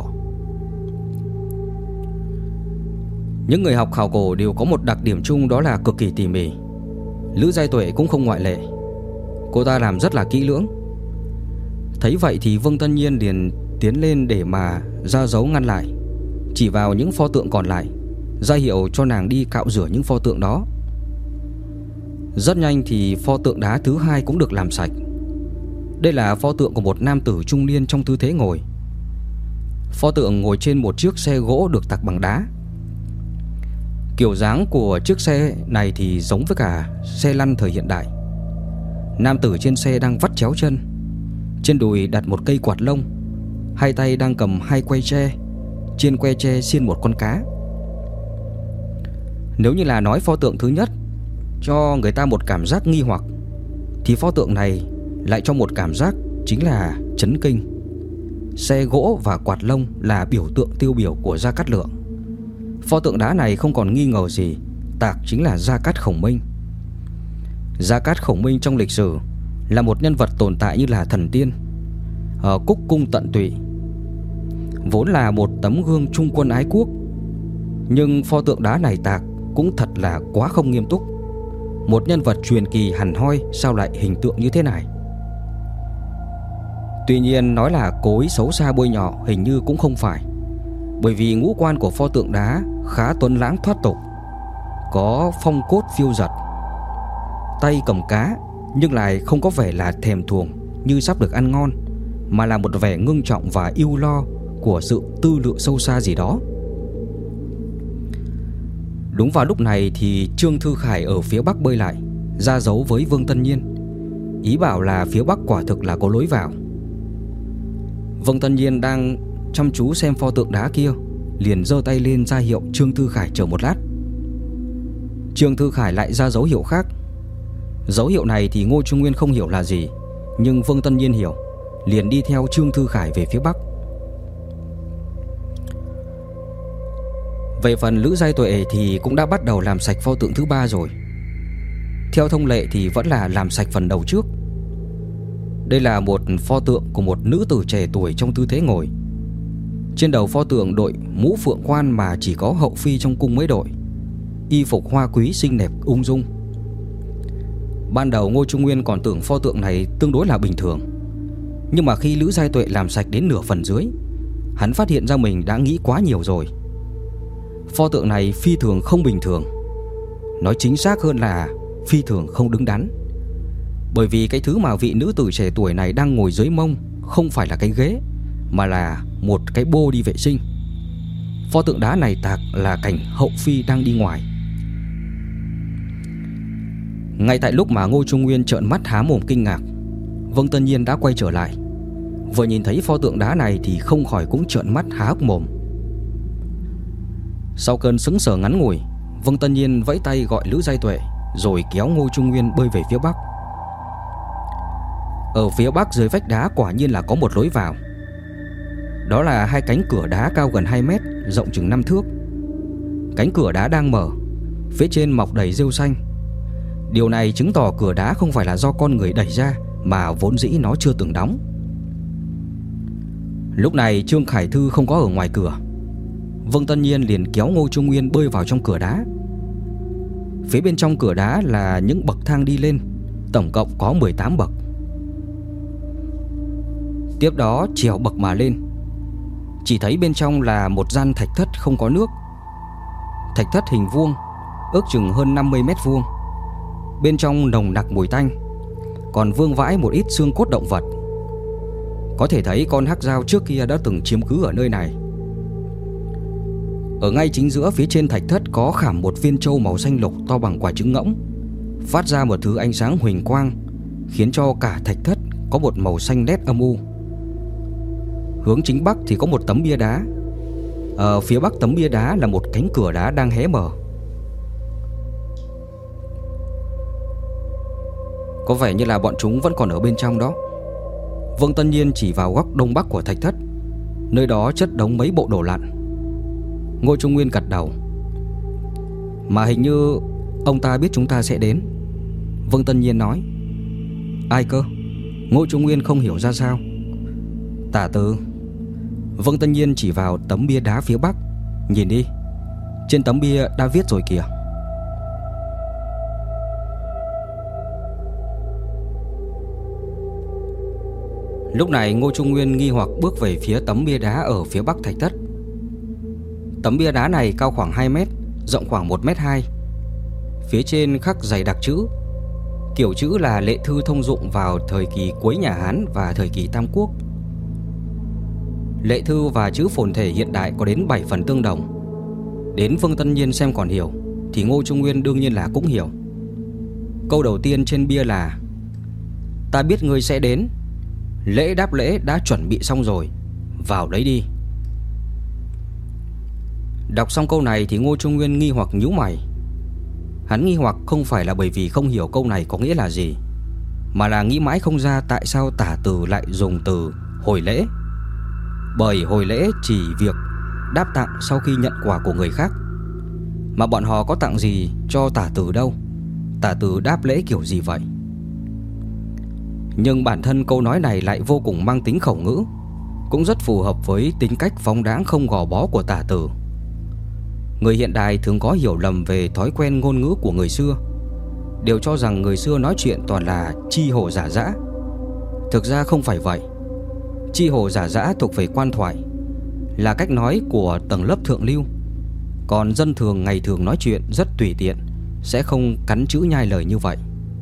Những người học khảo cổ đều có một đặc điểm chung, đó là cực kỳ tỉ mỉ. Lữ Giai Tuệ cũng không ngoại lệ. Cô ta làm rất là kỹ lưỡng. Thấy vậy thì Vương Tân Nhiên liền tiến lên để mà ra dấu ngăn lại, chỉ vào những pho tượng còn lại, ra hiệu cho nàng đi cạo rửa những pho tượng đó. Rất nhanh thì pho tượng đá thứ hai cũng được làm sạch. Đây là pho tượng của một nam tử trung niên trong tư thế ngồi. Pho tượng ngồi trên một chiếc xe gỗ được tạc bằng đá. Kiểu dáng của chiếc xe này thì giống với cả xe lăn thời hiện đại. Nam tử trên xe đang vắt chéo chân, trên đùi đặt một cây quạt lông, hai tay đang cầm hai que tre, trên que tre xiên một con cá. Nếu như là nói pho tượng thứ nhất cho người ta một cảm giác nghi hoặc, thì pho tượng này lại cho một cảm giác chính là chấn kinh. Xe gỗ và quạt lông là biểu tượng tiêu biểu của Gia Cát Lượng. Pho tượng đá này không còn nghi ngờ gì, tạc chính là Gia Cát Khổng Minh. Gia Cát Khổng Minh trong lịch sử là một nhân vật tồn tại như là thần tiên, cúc cung tận tụy, vốn là một tấm gương trung quân ái quốc. Nhưng pho tượng đá này tạc cũng thật là quá không nghiêm túc. Một nhân vật truyền kỳ hẳn hoi sao lại hình tượng như thế này? Tuy nhiên nói là cố ý xấu xa bôi nhọ hình như cũng không phải, bởi vì ngũ quan của pho tượng đá khá tuấn lãng thoát tục, có phong cốt phiêu giật, tay cầm cá nhưng lại không có vẻ là thèm thuồng như sắp được ăn ngon, mà là một vẻ ngưng trọng và ưu lo của sự tư lượng sâu xa gì đó. Đúng vào lúc này thì Trương Thư Khải ở phía bắc bơi lại, ra dấu với Vương Tân Nhiên, ý bảo là phía bắc quả thực là có lối vào. Vương Tân Nhiên đang chăm chú xem pho tượng đá kia, liền giơ tay lên ra hiệu Trương Thư Khải chờ một lát. Trương Thư Khải lại ra dấu hiệu khác. Dấu hiệu này thì Ngô Trung Nguyên không hiểu là gì, nhưng Vương Tân Nhiên hiểu, liền đi theo Trương Thư Khải về phía bắc. Về phần Lữ Giai Tuệ thì cũng đã bắt đầu làm sạch pho tượng thứ ba rồi. Theo thông lệ thì vẫn là làm sạch phần đầu trước. Đây là một pho tượng của một nữ tử trẻ tuổi trong tư thế ngồi. Trên đầu pho tượng đội mũ phượng quan mà chỉ có hậu phi trong cung mới đội, y phục hoa quý xinh đẹp ung dung. Ban đầu Ngô Trung Nguyên còn tưởng pho tượng này tương đối là bình thường, nhưng mà khi Lữ Giai Tuệ làm sạch đến nửa phần dưới, hắn phát hiện ra mình đã nghĩ quá nhiều rồi. Pho tượng này phi thường không bình thường, nói chính xác hơn là phi thường không đứng đắn. Bởi vì cái thứ mà vị nữ tử trẻ tuổi này đang ngồi dưới mông không phải là cái ghế, mà là một cái bô đi vệ sinh. Pho tượng đá này tạc là cảnh hậu phi đang đi ngoài. Ngay tại lúc mà Ngô Trung Nguyên trợn mắt há mồm kinh ngạc, Vương Tân Nhiên đã quay trở lại. Vừa nhìn thấy pho tượng đá này thì không khỏi cũng trợn mắt há hốc mồm. Sau cơn sững sờ ngắn ngủi, Vương Tân Nhiên vẫy tay gọi Lữ Giai Tuệ, rồi kéo Ngô Trung Nguyên bơi về phía bắc. Ở phía bắc dưới vách đá quả nhiên là có một lối vào. Đó là hai cánh cửa đá cao gần 2 mét, rộng chừng 5 thước. Cánh cửa đá đang mở, phía trên mọc đầy rêu xanh. Điều này chứng tỏ cửa đá không phải là do con người đẩy ra, mà vốn dĩ nó chưa từng đóng. Lúc này Trương Khải Thư không có ở ngoài cửa. Vương Tân Nhiên liền kéo Ngô Trung Nguyên bơi vào trong cửa đá. Phía bên trong cửa đá là những bậc thang đi lên, tổng cộng có 18 bậc. Tiếp đó trèo bậc mà lên, chỉ thấy bên trong là một gian thạch thất không có nước. Thạch thất hình vuông, ước chừng hơn 50 mét vuông. Bên trong nồng nặc mùi tanh, còn vương vãi một ít xương cốt động vật. Có thể thấy con hắc dao trước kia đã từng chiếm cứ ở nơi này. Ở ngay chính giữa phía trên thạch thất có khảm một viên trâu màu xanh lục to bằng quả trứng ngỗng. phát ra một thứ ánh sáng huỳnh quang, khiến cho cả thạch thất có một màu xanh lét âm u. Hướng chính bắc thì có một tấm bia đá. Ở phía bắc tấm bia đá là một cánh cửa đá đang hé mở. Có vẻ như là bọn chúng vẫn còn ở bên trong đó. Vương Tân Nhiên chỉ vào góc đông bắc của thạch thất. Nơi đó chất đống mấy bộ đồ lặn. Ngô Trung Nguyên gật đầu. Mà hình như ông ta biết chúng ta sẽ đến. Vương Tân Nhiên nói. Ai cơ? Ngô Trung Nguyên không hiểu ra sao. Tả Từ. Vương Tân Nhiên chỉ vào tấm bia đá phía bắc. Nhìn đi, trên tấm bia đã viết rồi kìa. Lúc này Ngô Trung Nguyên nghi hoặc bước về phía tấm bia đá ở phía bắc thạch thất. Tấm bia đá này cao khoảng 2 mét, rộng khoảng 1,2 m. Phía trên khắc dày đặc chữ. Kiểu chữ là lệ thư thông dụng vào thời kỳ cuối nhà Hán và thời kỳ Tam Quốc. Lệ thư và chữ phồn thể hiện đại có đến 7 phần tương đồng. Đến Vương Tân Nhiên xem còn hiểu thì Ngô Trung Nguyên đương nhiên là cũng hiểu. Câu đầu tiên trên bia là: ta biết ngươi sẽ đến, lễ đáp lễ đã chuẩn bị xong rồi, vào lấy đi. Đọc xong câu này thì Ngô Trung Nguyên nghi hoặc nhíu mày. Hắn nghi hoặc không phải là bởi vì không hiểu câu này có nghĩa là gì, mà là nghĩ mãi không ra tại sao Tả Từ lại dùng từ hồi lễ. Bởi hồi lễ chỉ việc đáp tặng sau khi nhận quà của người khác, mà bọn họ có tặng gì cho Tả Từ đâu. Tả Từ đáp lễ kiểu gì vậy? Nhưng bản thân câu nói này lại vô cùng mang tính khẩu ngữ, cũng rất phù hợp với tính cách phóng đãng không gò bó của Tả Từ. Người hiện đại thường có hiểu lầm về thói quen ngôn ngữ của người xưa, đều cho rằng người xưa nói chuyện toàn là chi hồ giả dã. Thực ra không phải vậy. Chi hồ giả dã thuộc về quan thoại, là cách nói của tầng lớp thượng lưu. Còn dân thường ngày thường nói chuyện rất tùy tiện, sẽ không cắn chữ nhai lời như vậy.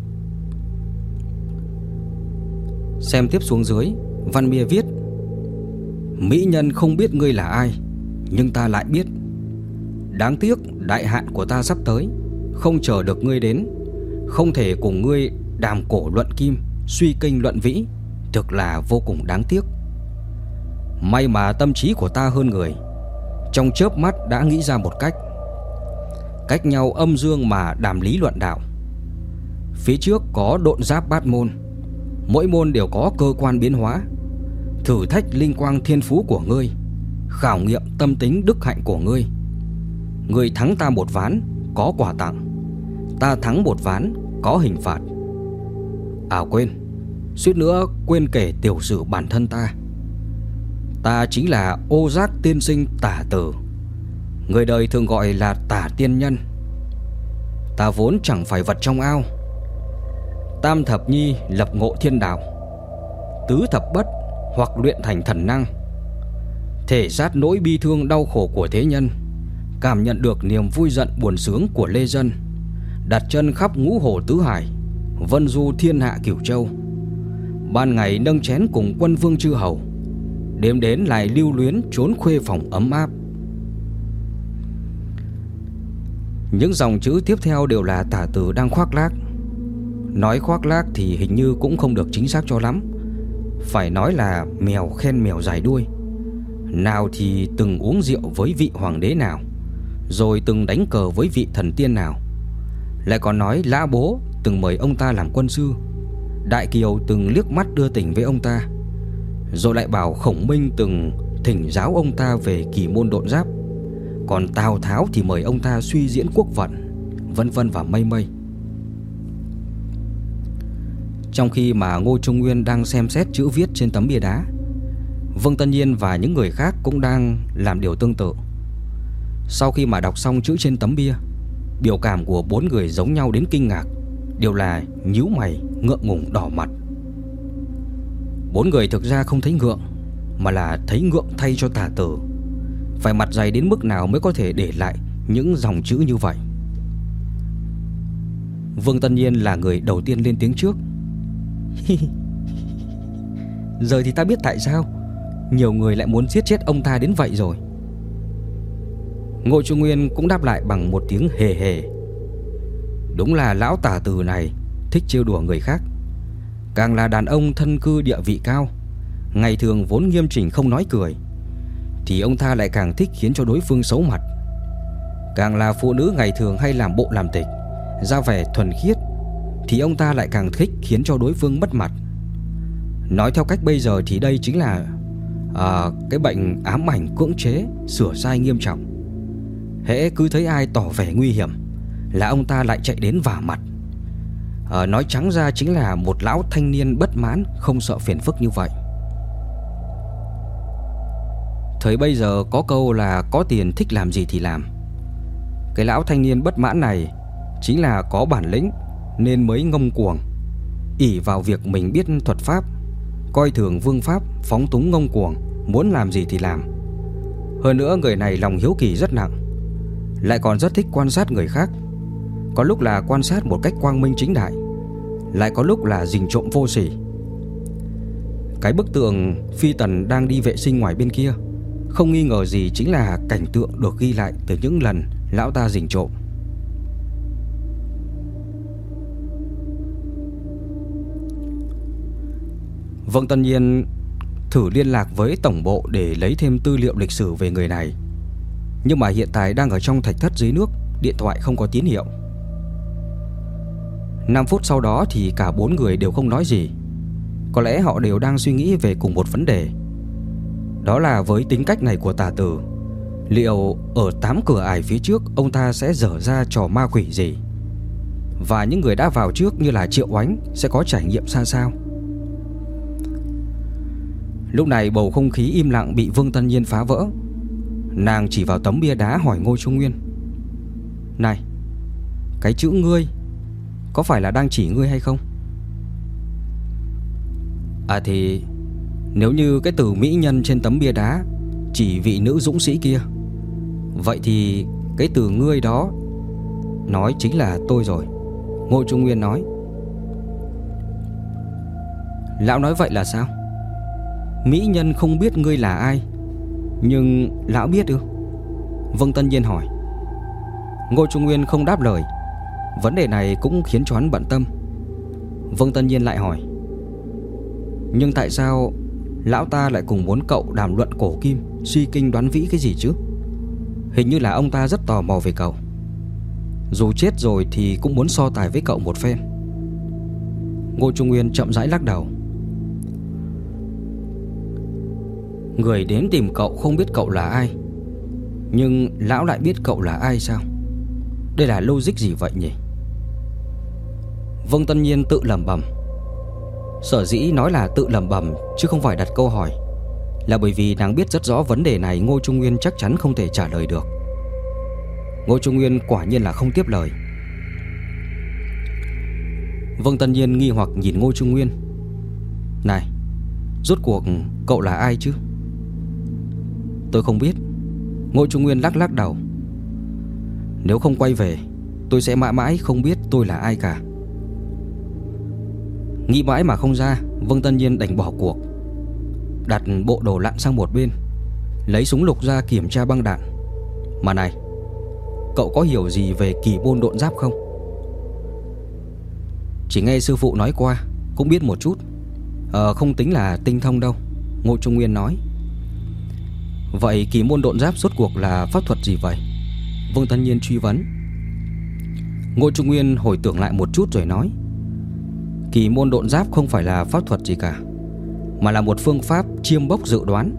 Xem tiếp xuống dưới, văn bia viết: mỹ nhân không biết ngươi là ai, nhưng ta lại biết. Đáng tiếc đại hạn của ta sắp tới, không chờ được ngươi đến, không thể cùng ngươi đàm cổ luận kim, suy kinh luận vĩ, thực là vô cùng đáng tiếc. May mà tâm trí của ta hơn người, trong chớp mắt đã nghĩ ra một cách. Cách nhau âm dương mà đàm lý luận đạo. Phía trước có độn giáp bát môn, mỗi môn đều có cơ quan biến hóa, thử thách linh quang thiên phú của ngươi, khảo nghiệm tâm tính đức hạnh của ngươi. Ngươi thắng ta một ván có quà tặng, ta thắng một ván có hình phạt. À quên, suýt nữa quên kể tiểu sử bản thân ta. Ta chính là Ô Giác tiên sinh Tả Từ, người đời thường gọi là Tả tiên nhân. Ta vốn chẳng phải vật trong ao. Tam thập nhi lập ngộ thiên đạo, tứ thập bất hoặc luyện thành thần năng, thể sát nỗi bi thương đau khổ của thế nhân, cảm nhận được niềm vui giận buồn sướng của lê dân, đặt chân khắp ngũ hồ tứ hải, vân du thiên hạ cửu châu. Ban ngày nâng chén cùng quân vương chư hầu, đêm đến lại lưu luyến trốn khuê phòng ấm áp. Những dòng chữ tiếp theo đều là Tả Từ đang khoác lác. Nói khoác lác thì hình như cũng không được chính xác cho lắm, phải nói là mèo khen mèo dài đuôi. Nào thì từng uống rượu với vị hoàng đế nào, rồi từng đánh cờ với vị thần tiên nào. Lại còn nói Lã Bố từng mời ông ta làm quân sư, Đại Kiều từng liếc mắt đưa tình với ông ta, rồi lại bảo Khổng Minh từng thỉnh giáo ông ta về kỳ môn độn giáp, còn Tào Tháo thì mời ông ta suy diễn quốc vận, vân vân và mây mây. Trong khi mà Ngô Trung Nguyên đang xem xét chữ viết trên tấm bia đá, Vương Tân Nhiên và những người khác cũng đang làm điều tương tự. Sau khi mà đọc xong chữ trên tấm bia, biểu cảm của 4 người giống nhau đến kinh ngạc, đều là nhíu mày, ngượng ngùng đỏ mặt. 4 người thực ra không thấy ngượng, mà là thấy ngượng thay cho Tả Từ. Phải mặt dày đến mức nào mới có thể để lại những dòng chữ như vậy. Vương Tân Nhiên là người đầu tiên lên tiếng trước. Giờ thì ta biết tại sao nhiều người lại muốn giết chết ông ta đến vậy rồi. Ngô Trung Nguyên cũng đáp lại bằng một tiếng hề hề. Đúng là lão tả từ này thích trêu đùa người khác. Càng là đàn ông thân cư địa vị cao, ngày thường vốn nghiêm chỉnh không nói cười, thì ông ta lại càng thích khiến cho đối phương xấu mặt. Càng là phụ nữ ngày thường hay làm bộ làm tịch, ra vẻ thuần khiết, thì ông ta lại càng thích khiến cho đối phương mất mặt. Nói theo cách bây giờ thì đây chính là cái bệnh ám ảnh cưỡng chế sửa sai nghiêm trọng. Hễ cứ thấy ai tỏ vẻ nguy hiểm là ông ta lại chạy đến vả mặt. Nói trắng ra chính là một lão thanh niên bất mãn, không sợ phiền phức như vậy. Thời bây giờ có câu là có tiền thích làm gì thì làm. Cái lão thanh niên bất mãn này chính là có bản lĩnh nên mới ngông cuồng, ỷ vào việc mình biết thuật pháp, coi thường vương pháp, phóng túng ngông cuồng, muốn làm gì thì làm. Hơn nữa người này lòng hiếu kỳ rất nặng, lại còn rất thích quan sát người khác. Có lúc là quan sát một cách quang minh chính đại, lại có lúc là rình trộm vô sỉ. Cái bức tượng phi tần đang đi vệ sinh ngoài bên kia không nghi ngờ gì chính là cảnh tượng được ghi lại từ những lần lão ta rình trộm. Vương Tân Nhiên thử liên lạc với tổng bộ để lấy thêm tư liệu lịch sử về người này, nhưng mà hiện tại đang ở trong thạch thất dưới nước, điện thoại không có tín hiệu. 5 phút sau đó thì cả 4 người đều không nói gì. Có lẽ họ đều đang suy nghĩ về cùng một vấn đề. Đó là với tính cách này của Tả Tử, liệu ở 8 cửa ải phía trước ông ta sẽ dở ra trò ma quỷ gì? Và những người đã vào trước như là Triệu Oánh sẽ có trải nghiệm ra sao? Lúc này bầu không khí im lặng bị Vương Tân Nhiên phá vỡ. Nàng chỉ vào tấm bia đá hỏi Ngô Trung Nguyên: "Này, cái chữ ngươi có phải là đang chỉ ngươi hay không?" Thì nếu như cái từ mỹ nhân trên tấm bia đá chỉ vị nữ dũng sĩ kia, vậy thì cái từ ngươi đó nói chính là tôi rồi, Ngô Trung Nguyên nói. Lão nói vậy là sao? Mỹ nhân không biết ngươi là ai, nhưng lão biết ư? Vương Tân Nhiên hỏi. Ngô Trung Nguyên không đáp lời. Vấn đề này cũng khiến cho hắn bận tâm. Vương Tân Nhiên lại hỏi: "Nhưng tại sao lão ta lại cùng muốn cậu đàm luận cổ kim, suy kinh đoán vĩ cái gì chứ? Hình như là ông ta rất tò mò về cậu. Dù chết rồi thì cũng muốn so tài với cậu một phen." Ngô Trung Nguyên chậm rãi lắc đầu. Người đến tìm cậu không biết cậu là ai, nhưng lão lại biết cậu là ai sao? Đây là logic gì vậy nhỉ? Vương Tân Nhiên tự lẩm bẩm. Sở dĩ nói là tự lẩm bẩm chứ không phải đặt câu hỏi là bởi vì nàng biết rất rõ vấn đề này Ngô Trung Nguyên chắc chắn không thể trả lời được. Ngô Trung Nguyên quả nhiên là không tiếp lời. Vương Tân Nhiên nghi hoặc nhìn Ngô Trung Nguyên: "Này, rốt cuộc cậu là ai chứ?" "Tôi không biết." Ngô Trung Nguyên lắc lắc đầu. "Nếu không quay về, tôi sẽ mãi mãi không biết tôi là ai cả." Nghĩ mãi mà không ra, Vương Tân Nhiên đành bỏ cuộc, đặt bộ đồ lặn sang một bên, lấy súng lục ra kiểm tra băng đạn. "Mà này, cậu có hiểu gì về kỳ môn độn giáp không?" "Chỉ nghe sư phụ nói qua, cũng biết một chút. Không tính là tinh thông đâu." Ngô Trung Nguyên nói. "Vậy kỳ môn độn giáp rốt cuộc là pháp thuật gì vậy?" Vương Tân Nhiên truy vấn. Ngô Trung Nguyên hồi tưởng lại một chút rồi nói: "Kỳ môn độn giáp không phải là pháp thuật gì cả, mà là một phương pháp chiêm bốc dự đoán.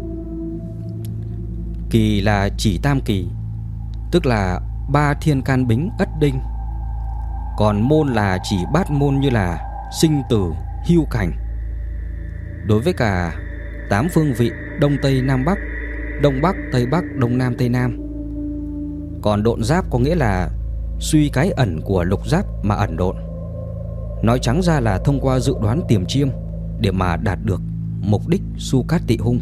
Kỳ là chỉ tam kỳ, tức là 3 thiên can bính ất đinh. Còn môn là chỉ bát môn như là sinh tử, hưu cảnh. Đối với cả 8 phương vị đông tây nam bắc, đông bắc tây bắc, đông nam tây nam. Còn độn giáp có nghĩa là suy cái ẩn của lục giáp mà ẩn độn. Nói trắng ra là thông qua dự đoán tiềm chiêm để mà đạt được mục đích su cát tị hung."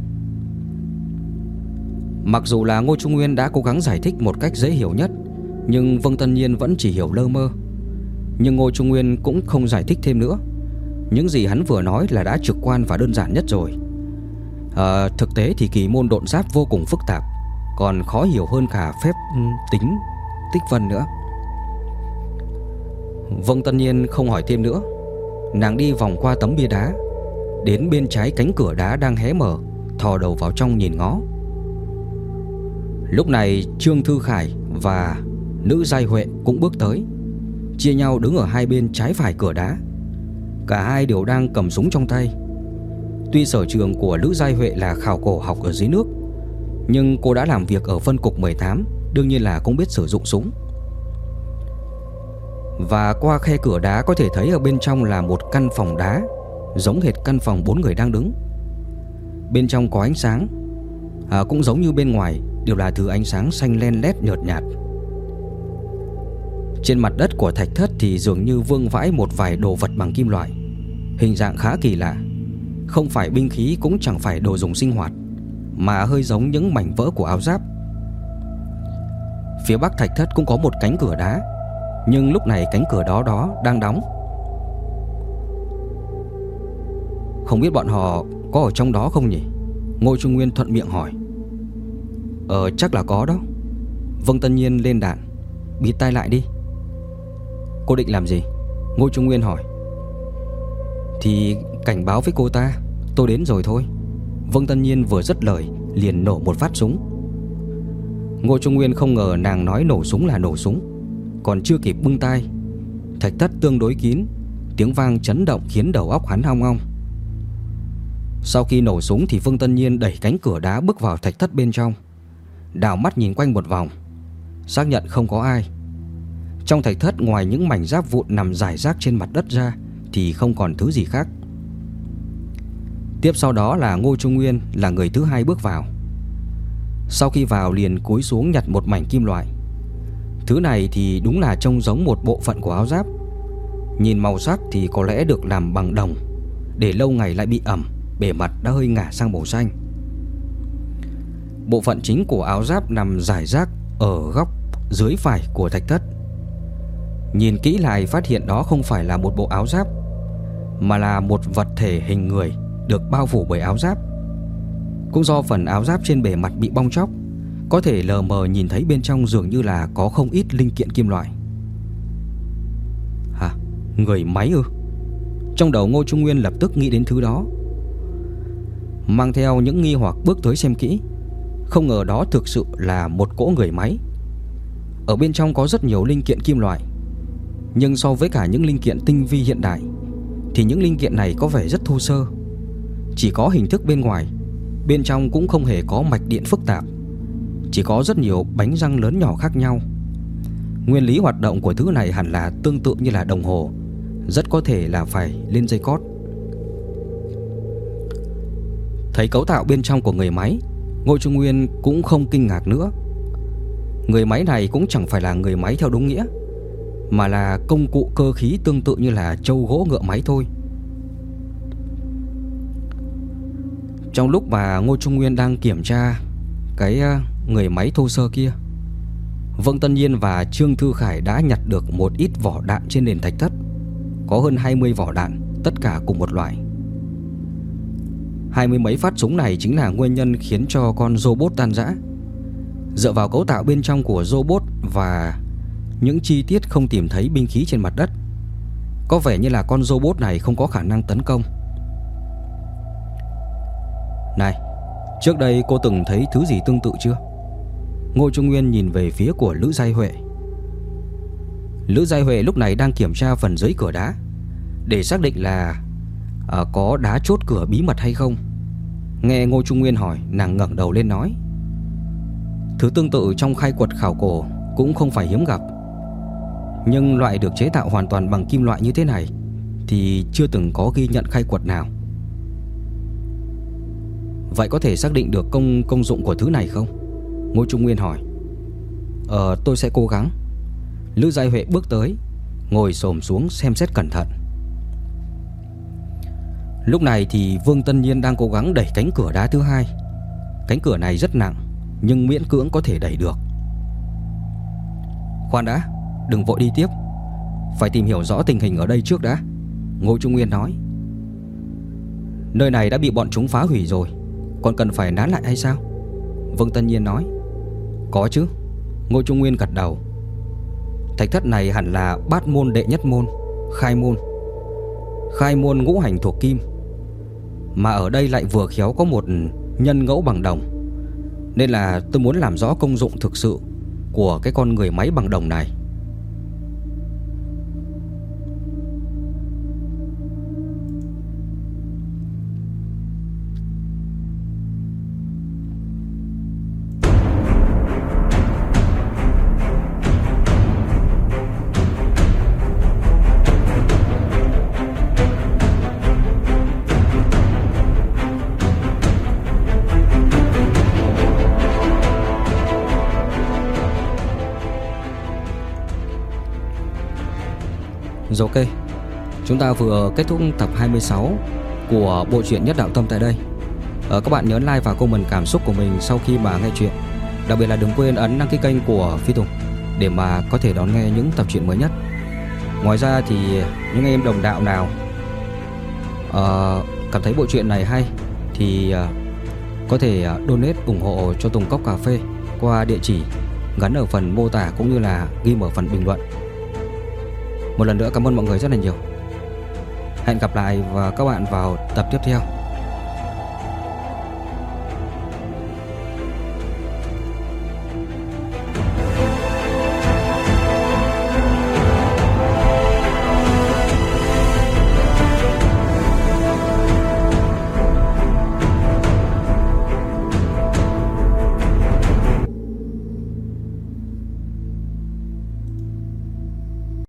Mặc dù là Ngô Trung Nguyên đã cố gắng giải thích một cách dễ hiểu nhất, nhưng Vương Tân Nhiên vẫn chỉ hiểu lơ mơ. Nhưng Ngô Trung Nguyên cũng không giải thích thêm nữa. Những gì hắn vừa nói là đã trực quan và đơn giản nhất rồi. Thực tế thì kỳ môn độn giáp vô cùng phức tạp, còn khó hiểu hơn cả phép tính tích phân nữa. Vâng Tân Nhiên không hỏi thêm nữa. Nàng đi vòng qua tấm bia đá, đến bên trái cánh cửa đá đang hé mở, thò đầu vào trong nhìn ngó. Lúc này Trương Thư Khải và Nữ Giai Huệ cũng bước tới, chia nhau đứng ở hai bên trái phải cửa đá. Cả hai đều đang cầm súng trong tay. Tuy sở trường của Nữ Giai Huệ là khảo cổ học ở dưới nước, nhưng cô đã làm việc ở phân cục 18, đương nhiên là cũng biết sử dụng súng. Và qua khe cửa đá có thể thấy ở bên trong là một căn phòng đá, giống hệt căn phòng 4 người đang đứng. Bên trong có ánh sáng, cũng giống như bên ngoài, đều là thứ ánh sáng xanh len lét nhợt nhạt. Trên mặt đất của thạch thất thì dường như vương vãi một vài đồ vật bằng kim loại, hình dạng khá kỳ lạ. Không phải binh khí cũng chẳng phải đồ dùng sinh hoạt, mà hơi giống những mảnh vỡ của áo giáp. Phía bắc thạch thất cũng có một cánh cửa đá, nhưng lúc này cánh cửa đó đang đóng. Không biết bọn họ có ở trong đó không nhỉ? Ngô Trung Nguyên thuận miệng hỏi. Chắc là có đó. Vâng Tân Nhiên lên đạn. Bịt tai lại đi. Cô định làm gì? Ngô Trung Nguyên hỏi. Thì cảnh báo với cô ta tôi đến rồi thôi. Vâng Tân Nhiên vừa dứt lời liền nổ một phát súng. Ngô Trung Nguyên không ngờ nàng nói nổ súng là nổ súng. Còn chưa kịp bưng tai, thạch thất tương đối kín, tiếng vang chấn động khiến đầu óc hắn ong ong. Sau khi nổ súng thì Vương Tân Nhiên đẩy cánh cửa đá bước vào thạch thất bên trong, đảo mắt nhìn quanh một vòng, xác nhận không có ai. Trong thạch thất ngoài những mảnh giáp vụn nằm rải rác trên mặt đất ra thì không còn thứ gì khác. Tiếp sau đó là Ngô Trung Nguyên, là người thứ hai bước vào. Sau khi vào liền cúi xuống nhặt một mảnh kim loại. Thứ này thì đúng là trông giống một bộ phận của áo giáp. Nhìn màu sắc thì có lẽ được làm bằng đồng, để lâu ngày lại bị ẩm, bề mặt đã hơi ngả sang màu xanh. Bộ phận chính của áo giáp nằm rải rác ở góc dưới phải của thạch thất. Nhìn kỹ lại phát hiện đó không phải là một bộ áo giáp, mà là một vật thể hình người được bao phủ bởi áo giáp. Cũng do phần áo giáp trên bề mặt bị bong tróc, có thể lờ mờ nhìn thấy bên trong dường như là có không ít linh kiện kim loại. Hả? Người máy ư? Trong đầu Ngô Trung Nguyên lập tức nghĩ đến thứ đó, mang theo những nghi hoặc bước tới xem kỹ. Không ngờ đó thực sự là một cỗ người máy. Ở bên trong có rất nhiều linh kiện kim loại, nhưng so với cả những linh kiện tinh vi hiện đại thì những linh kiện này có vẻ rất thô sơ. Chỉ có hình thức bên ngoài, bên trong cũng không hề có mạch điện phức tạp, chỉ có rất nhiều bánh răng lớn nhỏ khác nhau. Nguyên lý hoạt động của thứ này hẳn là tương tự như là đồng hồ, rất có thể là phải lên dây cót. Thấy cấu tạo bên trong của người máy, Ngô Trung Nguyên cũng không kinh ngạc nữa. Người máy này cũng chẳng phải là người máy theo đúng nghĩa, mà là công cụ cơ khí tương tự như là trâu gỗ ngựa máy thôi. Trong lúc mà Ngô Trung Nguyên đang kiểm tra cái người máy thô sơ kia, Vương Tân Nhiên và Trương Thư Khải đã nhặt được một ít vỏ đạn trên nền thạch thất. Có hơn 20 vỏ đạn, tất cả cùng một loại. 20 mấy phát súng này chính là nguyên nhân khiến cho con robot tan rã. Dựa vào cấu tạo bên trong của robot và những chi tiết không tìm thấy binh khí trên mặt đất, có vẻ như là con robot này không có khả năng tấn công. Này, trước đây cô từng thấy thứ gì tương tự chưa? Ngô Trung Nguyên nhìn về phía của Lữ Giai Huệ. Lữ Giai Huệ lúc này đang kiểm tra phần dưới cửa đá, để xác định là có đá chốt cửa bí mật hay không. Nghe Ngô Trung Nguyên hỏi, nàng ngẩng đầu lên nói: thứ tương tự trong khai quật khảo cổ cũng không phải hiếm gặp, nhưng loại được chế tạo hoàn toàn bằng kim loại như thế này thì chưa từng có ghi nhận khai quật nào. Vậy có thể xác định được công dụng của thứ này không? Ngô Trung Nguyên hỏi. Tôi sẽ cố gắng. Lữ Giai Huệ bước tới, ngồi xổm xuống xem xét cẩn thận. Lúc này thì Vương Tân Nhiên đang cố gắng đẩy cánh cửa đá thứ hai. Cánh cửa này rất nặng, nhưng miễn cưỡng có thể đẩy được. Khoan đã, đừng vội đi tiếp, phải tìm hiểu rõ tình hình ở đây trước đã, Ngô Trung Nguyên nói. Nơi này đã bị bọn chúng phá hủy rồi, còn cần phải nán lại hay sao? Vương Tân Nhiên nói. Có chứ, Ngô Trung Nguyên gật đầu. Thạch thất này hẳn là bát môn đệ nhất môn, khai môn. Khai môn ngũ hành thuộc kim, mà ở đây lại vừa khéo có một nhân ngẫu bằng đồng. Nên là tôi muốn làm rõ công dụng thực sự của cái con người máy bằng đồng này. Rồi ok, chúng ta vừa kết thúc tập 26 của bộ truyện Nhất Đạo Tâm tại đây. Các bạn nhớ like và comment cảm xúc của mình sau khi mà nghe chuyện. Đặc biệt là đừng quên ấn đăng ký kênh của Phi Tùng để mà có thể đón nghe những tập truyện mới nhất. Ngoài ra thì những em đồng đạo nào cảm thấy bộ truyện này hay thì có thể donate ủng hộ cho Tùng cốc cà phê qua địa chỉ gắn ở phần mô tả cũng như là ghi ở phần bình luận. Một lần nữa cảm ơn mọi người rất là nhiều. Hẹn gặp lại và các bạn vào tập tiếp theo.